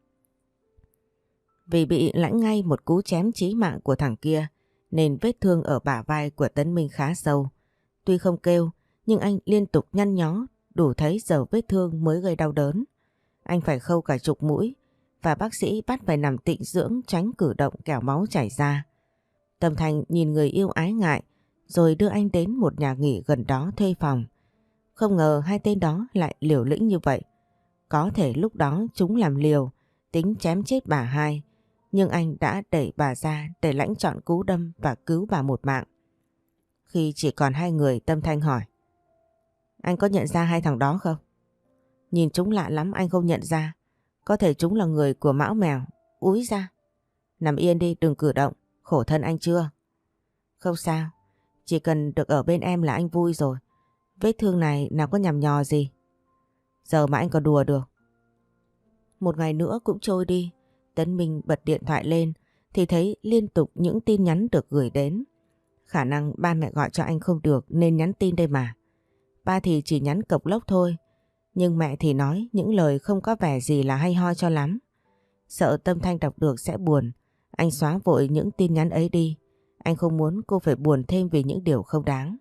Vì bị lãnh ngay một cú chém chí mạng của thằng kia nên vết thương ở bả vai của Tấn Minh khá sâu. Tuy không kêu nhưng anh liên tục nhăn nhó, đủ thấy giờ vết thương mới gây đau đớn. Anh phải khâu cả chục mũi và bác sĩ bắt phải nằm tịnh dưỡng tránh cử động kẻo máu chảy ra. Tâm Thanh nhìn người yêu ái ngại rồi đưa anh đến một nhà nghỉ gần đó thuê phòng. Không ngờ hai tên đó lại liều lĩnh như vậy. Có thể lúc đó chúng làm liều, tính chém chết bà hai, nhưng anh đã đẩy bà ra để lãnh trọn cú đâm và cứu bà một mạng. Khi chỉ còn hai người, Tâm Thanh hỏi: Anh có nhận ra hai thằng đó không? Nhìn chúng lạ lắm anh không nhận ra. Có thể chúng là người của Mão Mèo. Úi ra. Nằm yên đi, đừng cử động. Khổ thân anh chưa? Không sao. Chỉ cần được ở bên em là anh vui rồi. Vết thương này nào có nhằm nhò gì. Giờ mà anh còn đùa được. Một ngày nữa cũng trôi đi. Tấn Minh bật điện thoại lên thì thấy liên tục những tin nhắn được gửi đến. Khả năng ba mẹ gọi cho anh không được nên nhắn tin đây mà. Ba thì chỉ nhắn cộc lốc thôi. Nhưng mẹ thì nói những lời không có vẻ gì là hay ho cho lắm. Sợ Tâm Thanh đọc được sẽ buồn, anh xóa vội những tin nhắn ấy đi. Anh không muốn cô phải buồn thêm vì những điều không đáng.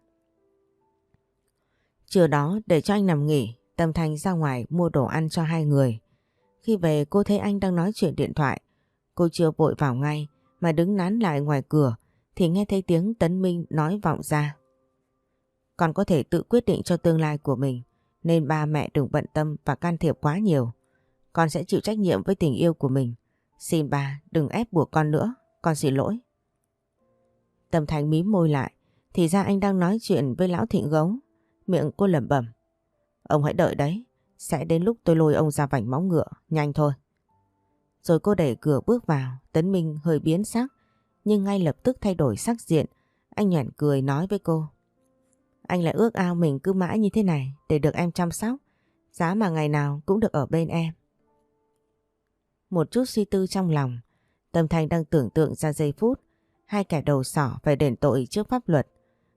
Trưa đó để cho anh nằm nghỉ, Tâm Thanh ra ngoài mua đồ ăn cho hai người. Khi về cô thấy anh đang nói chuyện điện thoại. Cô chưa vội vào ngay mà đứng nán lại ngoài cửa thì nghe thấy tiếng Tấn Minh nói vọng ra: Con có thể tự quyết định cho tương lai của mình, nên ba mẹ đừng bận tâm và can thiệp quá nhiều. Con sẽ chịu trách nhiệm với tình yêu của mình. Xin ba đừng ép buộc con nữa, con xin lỗi. Tâm Thanh mím môi lại, thì ra anh đang nói chuyện với lão Thịnh Gấu. Miệng cô lẩm bẩm: Ông hãy đợi đấy, sẽ đến lúc tôi lôi ông ra vành móng ngựa, nhanh thôi. Rồi cô đẩy cửa bước vào. Tấn Minh hơi biến sắc nhưng ngay lập tức thay đổi sắc diện. Anh nhoẻn cười nói với cô: Anh lại ước ao mình cứ mãi như thế này để được em chăm sóc, giá mà ngày nào cũng được ở bên em. Một chút suy tư trong lòng, Tâm Thanh đang tưởng tượng ra giây phút hai kẻ đầu sỏ phải đền tội trước pháp luật.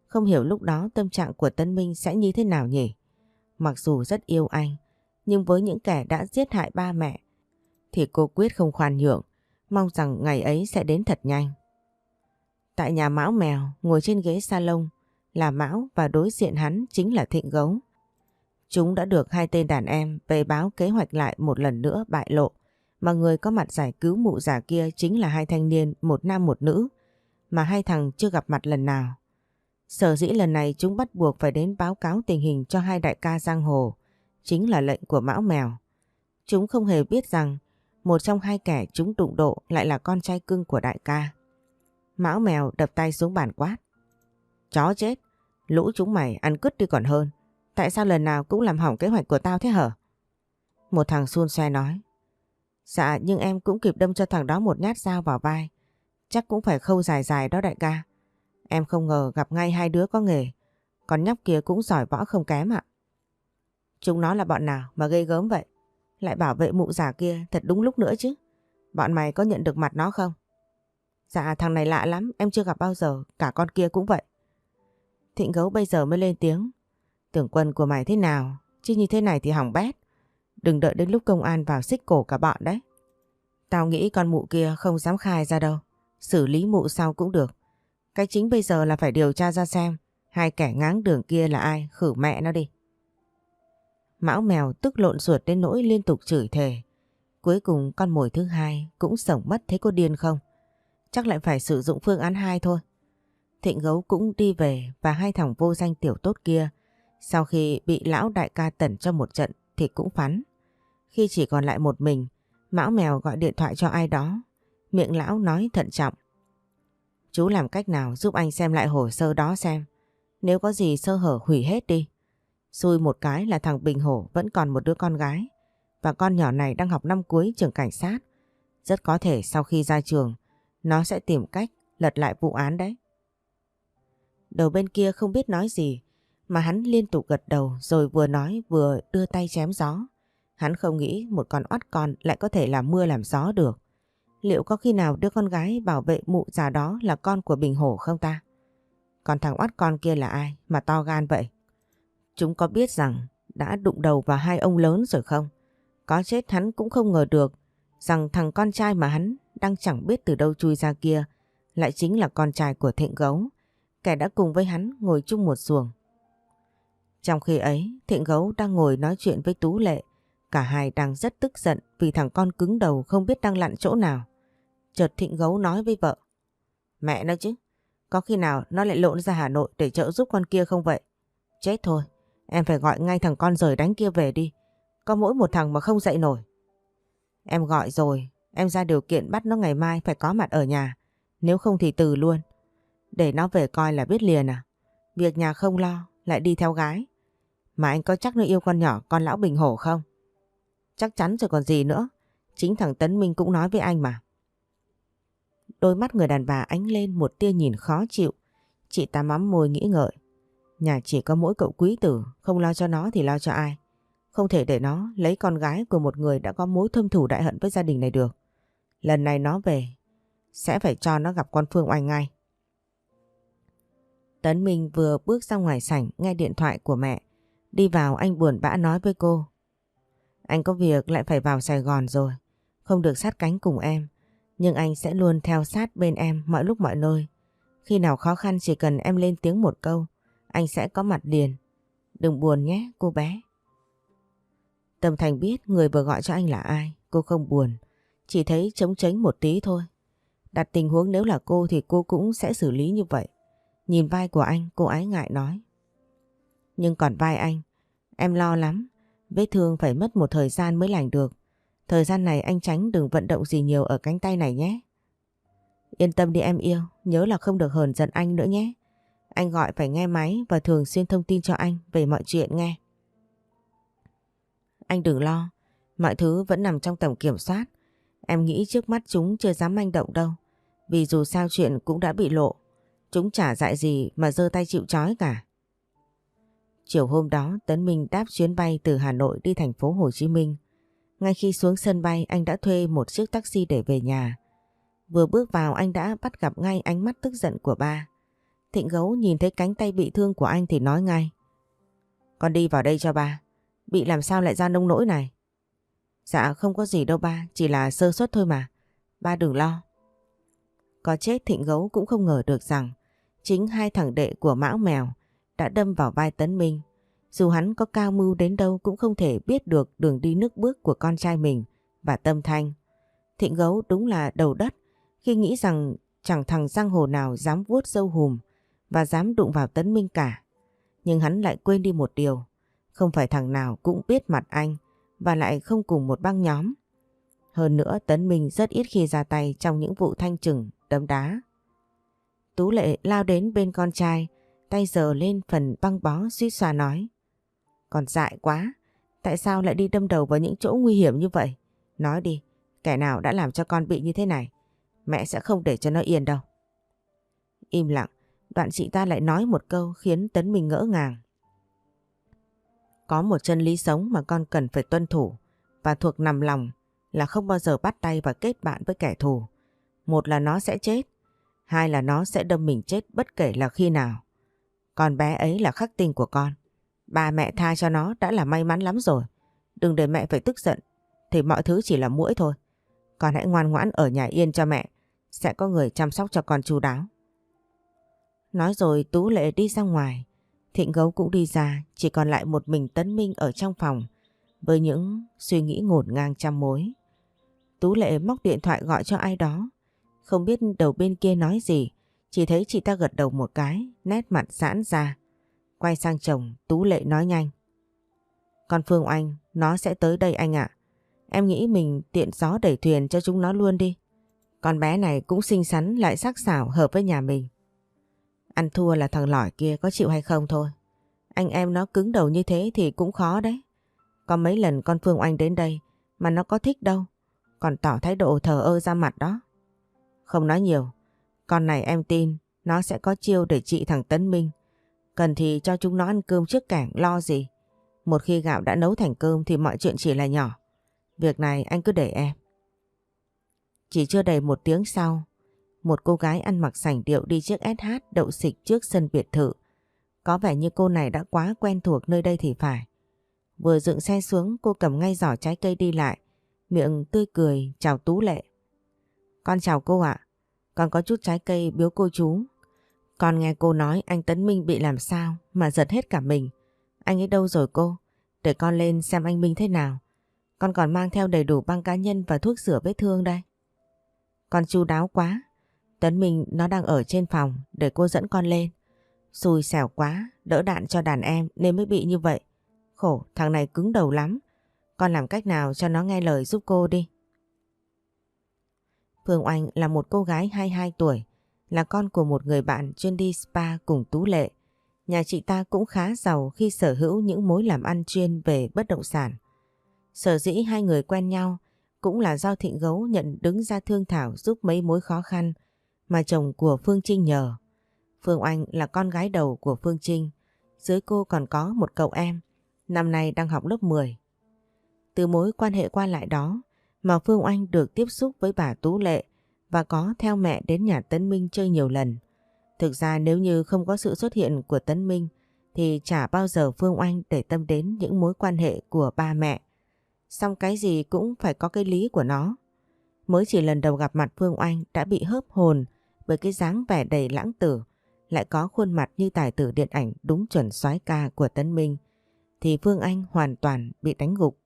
Không hiểu lúc đó tâm trạng của Tấn Minh sẽ như thế nào nhỉ? Mặc dù rất yêu anh, nhưng với những kẻ đã giết hại ba mẹ thì cô quyết không khoan nhượng, mong rằng ngày ấy sẽ đến thật nhanh. Tại nhà Mão Mèo, ngồi trên ghế salon là Mão và đối diện hắn chính là Thịnh Gấu. Chúng đã được hai tên đàn em về báo kế hoạch lại một lần nữa bại lộ, mà người có mặt giải cứu mụ già kia chính là hai thanh niên, một nam một nữ, mà hai thằng chưa gặp mặt lần nào. Sở dĩ lần này chúng bắt buộc phải đến báo cáo tình hình cho hai đại ca giang hồ, chính là lệnh của Mão Mèo. Chúng không hề biết rằng một trong hai kẻ chúng đụng độ lại là con trai cưng của đại ca. Mão Mèo đập tay xuống bàn quát. Chó chết, lũ chúng mày ăn cứt đi còn hơn. Tại sao lần nào cũng làm hỏng kế hoạch của tao thế hả? Một thằng xun xoe nói. Dạ, nhưng em cũng kịp đâm cho thằng đó một nhát dao vào vai. Chắc cũng phải khâu dài dài đó đại ca. Em không ngờ gặp ngay hai đứa có nghề. Còn nhóc kia cũng giỏi võ không kém ạ. Chúng nó là bọn nào mà ghê gớm vậy? Lại bảo vệ mụ già kia thật đúng lúc nữa chứ. Bọn mày có nhận được mặt nó không? Dạ, thằng này lạ lắm, em chưa gặp bao giờ, cả con kia cũng vậy. Thịnh Gấu bây giờ mới lên tiếng. Tưởng quân của mày thế nào, chứ như thế này thì hỏng bét. Đừng đợi đến lúc công an vào xích cổ cả bọn đấy. Tao nghĩ con mụ kia không dám khai ra đâu. Xử lý mụ sau cũng được. Cái chính bây giờ là phải điều tra ra xem hai kẻ ngáng đường kia là ai, khử mẹ nó đi. Mão Mèo tức lộn ruột đến nỗi liên tục chửi thề. Cuối cùng con mồi thứ hai cũng sổng mất, thế có điên không? Chắc lại phải sử dụng phương án 2 thôi. Thịnh Gấu cũng đi về và hai thằng vô danh tiểu tốt kia sau khi bị lão đại ca tẩn cho một trận thì cũng phắn. Khi chỉ còn lại một mình, Mão Mèo gọi điện thoại cho ai đó. Miệng lão nói thận trọng. Chú làm cách nào giúp anh xem lại hồ sơ đó xem. Nếu có gì sơ hở hủy hết đi. Xui một cái là thằng Bình Hổ vẫn còn một đứa con gái. Và con nhỏ này đang học năm cuối trường cảnh sát. Rất có thể sau khi ra trường, nó sẽ tìm cách lật lại vụ án đấy. Đầu bên kia không biết nói gì, mà hắn liên tục gật đầu rồi vừa nói vừa đưa tay chém gió. Hắn không nghĩ một con oắt con lại có thể làm mưa làm gió được. Liệu có khi nào đứa con gái bảo vệ mụ già đó là con của Bình Hổ không ta? Còn thằng oắt con kia là ai mà to gan vậy? Chúng có biết rằng đã đụng đầu vào hai ông lớn rồi không? Có chết hắn cũng không ngờ được rằng thằng con trai mà hắn đang chẳng biết từ đâu chui ra kia lại chính là con trai của Thịnh Gấu, kẻ đã cùng với hắn ngồi chung một xuồng. Trong khi ấy, Thịnh Gấu đang ngồi nói chuyện với Tú Lệ. Cả hai đang rất tức giận vì thằng con cứng đầu không biết đang lặn chỗ nào. Chợt Thịnh Gấu nói với vợ. Mẹ nó chứ, có khi nào nó lại lộn ra Hà Nội để trợ giúp con kia không vậy? Chết thôi, em phải gọi ngay thằng con rời đánh kia về đi. Có mỗi một thằng mà không dậy nổi. Em gọi rồi, em ra điều kiện bắt nó ngày mai phải có mặt ở nhà. Nếu không thì từ luôn. Để nó về coi là biết liền à. Việc nhà không lo, lại đi theo gái. Mà anh có chắc nó yêu con nhỏ con lão Bình Hổ không? Chắc chắn rồi còn gì nữa. Chính thằng Tấn Minh cũng nói với anh mà. Đôi mắt người đàn bà ánh lên một tia nhìn khó chịu. Chị ta mắm môi nghĩ ngợi. Nhà chỉ có mỗi cậu quý tử, không lo cho nó thì lo cho ai? Không thể để nó lấy con gái của một người đã có mối thâm thù đại hận với gia đình này được. Lần này nó về, sẽ phải cho nó gặp con Phương Oanh ngay. Tấn Minh vừa bước ra ngoài sảnh nghe điện thoại của mẹ. Đi vào anh buồn bã nói với cô. Anh có việc lại phải vào Sài Gòn rồi, không được sát cánh cùng em. Nhưng anh sẽ luôn theo sát bên em mọi lúc mọi nơi. Khi nào khó khăn chỉ cần em lên tiếng một câu, anh sẽ có mặt liền. Đừng buồn nhé cô bé. Tâm Thành biết người vừa gọi cho anh là ai. Cô không buồn, chỉ thấy trống tránh một tí thôi. Đặt tình huống nếu là cô thì cô cũng sẽ xử lý như vậy. Nhìn vai của anh, cô ái ngại nói. Nhưng còn vai anh, em lo lắm. Vết thương phải mất một thời gian mới lành được. Thời gian này anh tránh đừng vận động gì nhiều ở cánh tay này nhé. Yên tâm đi em yêu, nhớ là không được hờn giận anh nữa nhé. Anh gọi phải nghe máy và thường xuyên thông tin cho anh về mọi chuyện nghe. Anh đừng lo, mọi thứ vẫn nằm trong tầm kiểm soát. Em nghĩ trước mắt chúng chưa dám manh động đâu. Vì dù sao chuyện cũng đã bị lộ. Chúng chả dại gì mà giơ tay chịu trói cả. Chiều hôm đó Tấn Minh đáp chuyến bay từ Hà Nội đi thành phố Hồ Chí Minh. Ngay khi xuống sân bay anh đã thuê một chiếc taxi để về nhà. Vừa bước vào anh đã bắt gặp ngay ánh mắt tức giận của ba. Thịnh Gấu nhìn thấy cánh tay bị thương của anh thì nói ngay. Con đi vào đây cho ba. Bị làm sao lại ra nông nỗi này? Dạ không có gì đâu ba, chỉ là sơ suất thôi mà. Ba đừng lo. Có chết Thịnh Gấu cũng không ngờ được rằng chính hai thằng đệ của Mão Mèo đã đâm vào vai Tấn Minh. Dù hắn có cao mưu đến đâu cũng không thể biết được đường đi nước bước của con trai mình và Tâm Thanh. Thịnh Gấu đúng là đầu đất khi nghĩ rằng chẳng thằng giang hồ nào dám vuốt râu hùm và dám đụng vào Tấn Minh cả. Nhưng hắn lại quên đi một điều, không phải thằng nào cũng biết mặt anh và lại không cùng một băng nhóm. Hơn nữa Tấn Minh rất ít khi ra tay trong những vụ thanh trừng, đấm đá. Tú Lệ lao đến bên con trai, tay giơ lên phần băng bó suýt xoa nói. Còn dại quá, tại sao lại đi đâm đầu vào những chỗ nguy hiểm như vậy? Nói đi, kẻ nào đã làm cho con bị như thế này? Mẹ sẽ không để cho nó yên đâu. Im lặng, đoạn chị ta lại nói một câu khiến Tấn Minh ngỡ ngàng. Có một chân lý sống mà con cần phải tuân thủ và thuộc nằm lòng là không bao giờ bắt tay và kết bạn với kẻ thù. Một là nó sẽ chết, hai là nó sẽ đâm mình chết bất kể là khi nào. Con bé ấy là khắc tinh của con. Ba mẹ tha cho nó đã là may mắn lắm rồi. Đừng để mẹ phải tức giận, thì mọi thứ chỉ là muỗi thôi. Con hãy ngoan ngoãn ở nhà yên cho mẹ, sẽ có người chăm sóc cho con chu đáo. Nói rồi Tú Lệ đi ra ngoài. Thịnh Gấu cũng đi ra, chỉ còn lại một mình Tấn Minh ở trong phòng với những suy nghĩ ngổn ngang trăm mối. Tú Lệ móc điện thoại gọi cho ai đó. Không biết đầu bên kia nói gì, chỉ thấy chị ta gật đầu một cái, nét mặt giãn ra. Quay sang chồng, Tú Lệ nói nhanh. Con Phương Oanh, nó sẽ tới đây anh ạ. Em nghĩ mình tiện gió đẩy thuyền cho chúng nó luôn đi. Con bé này cũng xinh xắn lại sắc sảo hợp với nhà mình. Ăn thua là thằng lỏi kia có chịu hay không thôi. Anh em nó cứng đầu như thế thì cũng khó đấy. Có mấy lần con Phương Oanh đến đây mà nó có thích đâu. Còn tỏ thái độ thờ ơ ra mặt đó. Không nói nhiều. Con này em tin nó sẽ có chiêu để trị thằng Tấn Minh. Cần thì cho chúng nó ăn cơm trước cảng, lo gì. Một khi gạo đã nấu thành cơm thì mọi chuyện chỉ là nhỏ. Việc này anh cứ để em. Chỉ chưa đầy một tiếng sau, một cô gái ăn mặc sành điệu đi chiếc SH đậu xịch trước sân biệt thự. Có vẻ như cô này đã quá quen thuộc nơi đây thì phải. Vừa dựng xe xuống, cô cầm ngay giỏ trái cây đi lại, miệng tươi cười chào Tú Lệ. Con chào cô ạ. Con có chút trái cây biếu cô chú. Con nghe cô nói anh Tấn Minh bị làm sao mà giật hết cả mình. Anh ấy đâu rồi cô? Để con lên xem anh Minh thế nào. Con còn mang theo đầy đủ băng cá nhân và thuốc rửa vết thương đây. Con chu đáo quá. Tấn Minh nó đang ở trên phòng, để cô dẫn con lên. Xui xẻo quá, đỡ đạn cho đàn em nên mới bị như vậy. Khổ, thằng này cứng đầu lắm. Con làm cách nào cho nó nghe lời giúp cô đi. Phương Oanh là một cô gái 22 tuổi, là con của một người bạn chuyên đi spa cùng Tú Lệ. Nhà chị ta cũng khá giàu khi sở hữu những mối làm ăn chuyên về bất động sản. Sở dĩ hai người quen nhau cũng là do Thịnh Gấu nhận đứng ra thương thảo giúp mấy mối khó khăn mà chồng của Phương Trinh nhờ. Phương Oanh là con gái đầu của Phương Trinh, dưới cô còn có một cậu em, năm nay đang học lớp 10. Từ mối quan hệ qua lại đó mà Phương Oanh được tiếp xúc với bà Tú Lệ và có theo mẹ đến nhà Tấn Minh chơi nhiều lần. Thực ra nếu như không có sự xuất hiện của Tấn Minh thì chả bao giờ Phương Oanh để tâm đến những mối quan hệ của ba mẹ. Song cái gì cũng phải có cái lý của nó. Mới chỉ lần đầu gặp mặt Phương Oanh đã bị hớp hồn bởi cái dáng vẻ đầy lãng tử, lại có khuôn mặt như tài tử điện ảnh đúng chuẩn soái ca của Tấn Minh, thì Phương Anh hoàn toàn bị đánh gục.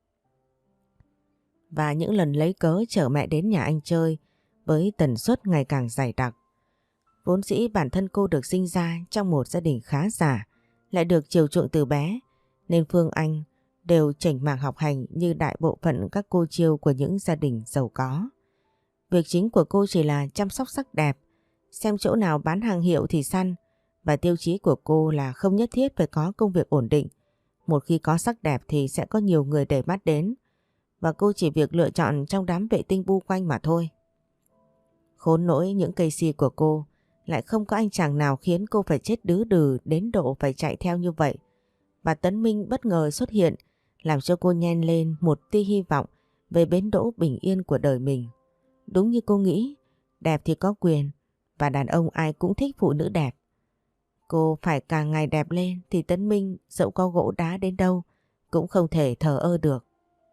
Và những lần lấy cớ chở mẹ đến nhà anh chơi với tần suất ngày càng dày đặc. Vốn dĩ bản thân cô được sinh ra trong một gia đình khá giả, lại được chiều chuộng từ bé, nên Phương Anh đều chảnh mảng học hành như đại bộ phận các cô chiêu của những gia đình giàu có. Việc chính của cô chỉ là chăm sóc sắc đẹp, xem chỗ nào bán hàng hiệu thì săn, và tiêu chí của cô là không nhất thiết phải có công việc ổn định. Một khi có sắc đẹp thì sẽ có nhiều người để mắt đến, và cô chỉ việc lựa chọn trong đám vệ tinh bu quanh mà thôi. Khốn nỗi những cây si của cô lại không có anh chàng nào khiến cô phải chết đứ đừ đến độ phải chạy theo như vậy. Và Tấn Minh bất ngờ xuất hiện làm cho cô nhen lên một tia hy vọng về bến đỗ bình yên của đời mình. Đúng như cô nghĩ, đẹp thì có quyền, và đàn ông ai cũng thích phụ nữ đẹp. Cô phải càng ngày đẹp lên thì Tấn Minh dẫu có gỗ đá đến đâu cũng không thể thờ ơ được.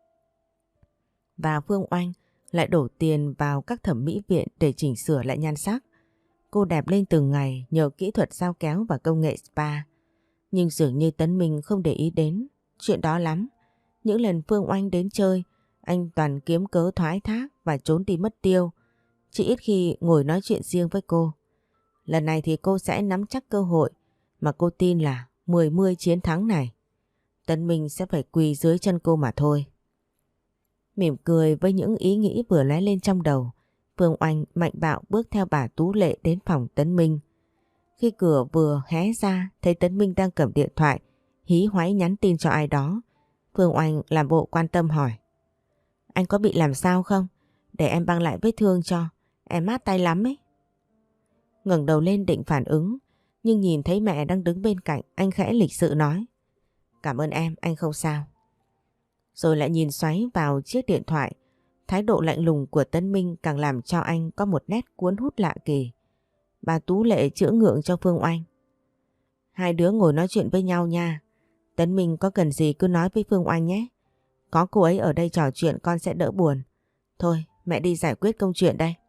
Và Phương Oanh lại đổ tiền vào các thẩm mỹ viện để chỉnh sửa lại nhan sắc. Cô đẹp lên từng ngày nhờ kỹ thuật dao kéo và công nghệ spa. Nhưng dường như Tấn Minh không để ý đến chuyện đó lắm. Những lần Phương Oanh đến chơi, anh toàn kiếm cớ thoái thác và trốn đi mất tiêu. Chỉ ít khi ngồi nói chuyện riêng với cô. Lần này thì cô sẽ nắm chắc cơ hội mà cô tin là 10 chiến thắng này. Tấn Minh sẽ phải quỳ dưới chân cô mà thôi. Mỉm cười với những ý nghĩ vừa lóe lên trong đầu, Phương Oanh mạnh bạo bước theo bà Tú Lệ đến phòng Tấn Minh. Khi cửa vừa hé ra thấy Tấn Minh đang cầm điện thoại hí hoáy nhắn tin cho ai đó. Phương Oanh làm bộ quan tâm hỏi: Anh có bị làm sao không? Để em băng lại vết thương cho, em mát tay lắm ấy. Ngẩng đầu lên định phản ứng, nhưng nhìn thấy mẹ đang đứng bên cạnh, anh khẽ lịch sự nói: Cảm ơn em, anh không sao. Rồi lại nhìn xoáy vào chiếc điện thoại. Thái độ lạnh lùng của Tấn Minh càng làm cho anh có một nét cuốn hút lạ kỳ. Bà Tú Lệ chữa ngượng cho Phương Oanh: Hai đứa ngồi nói chuyện với nhau nha. Tấn Minh có cần gì cứ nói với Phương Oanh nhé. Có cô ấy ở đây trò chuyện con sẽ đỡ buồn. Thôi mẹ đi giải quyết công chuyện đây.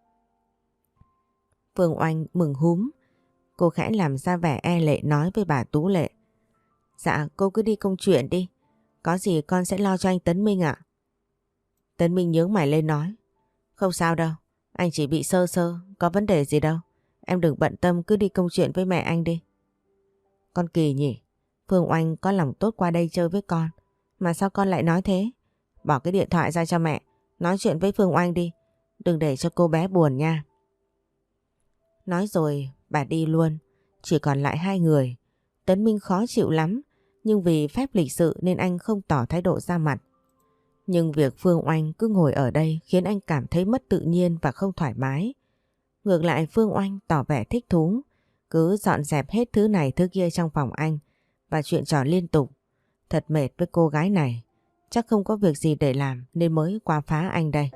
Phương Oanh mừng húm. Cô khẽ làm ra vẻ e lệ nói với bà Tú Lệ: Dạ cô cứ đi công chuyện đi. Có gì con sẽ lo cho anh Tấn Minh ạ. Tấn Minh nhướng mày lên nói: Không sao đâu, anh chỉ bị sơ sơ, có vấn đề gì đâu. Em đừng bận tâm, cứ đi công chuyện với mẹ anh đi. Con kỳ nhỉ, Phương Oanh có lòng tốt qua đây chơi với con, mà sao con lại nói thế? Bỏ cái điện thoại ra cho mẹ, nói chuyện với Phương Oanh đi, đừng để cho cô bé buồn nha. Nói rồi bà đi luôn, chỉ còn lại hai người. Tấn Minh khó chịu lắm, nhưng vì phép lịch sự nên anh không tỏ thái độ ra mặt. Nhưng việc Phương Oanh cứ ngồi ở đây khiến anh cảm thấy mất tự nhiên và không thoải mái. Ngược lại Phương Oanh tỏ vẻ thích thú, cứ dọn dẹp hết thứ này thứ kia trong phòng anh và chuyện trò liên tục. Thật mệt với cô gái này, chắc không có việc gì để làm nên mới qua phá anh đây.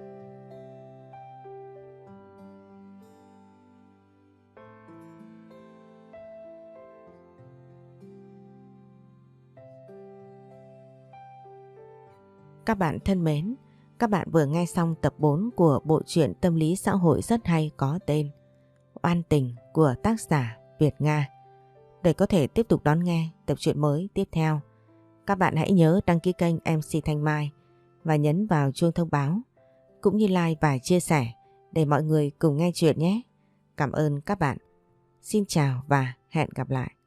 Các bạn thân mến, các bạn vừa nghe xong tập 4 của bộ truyện tâm lý xã hội rất hay có tên Oan Tình của tác giả Việt Nga. Để có thể tiếp tục đón nghe tập truyện mới tiếp theo, các bạn hãy nhớ đăng ký kênh MC Thanh Mai và nhấn vào chuông thông báo, cũng như like và chia sẻ để mọi người cùng nghe chuyện nhé. Cảm ơn các bạn. Xin chào và hẹn gặp lại.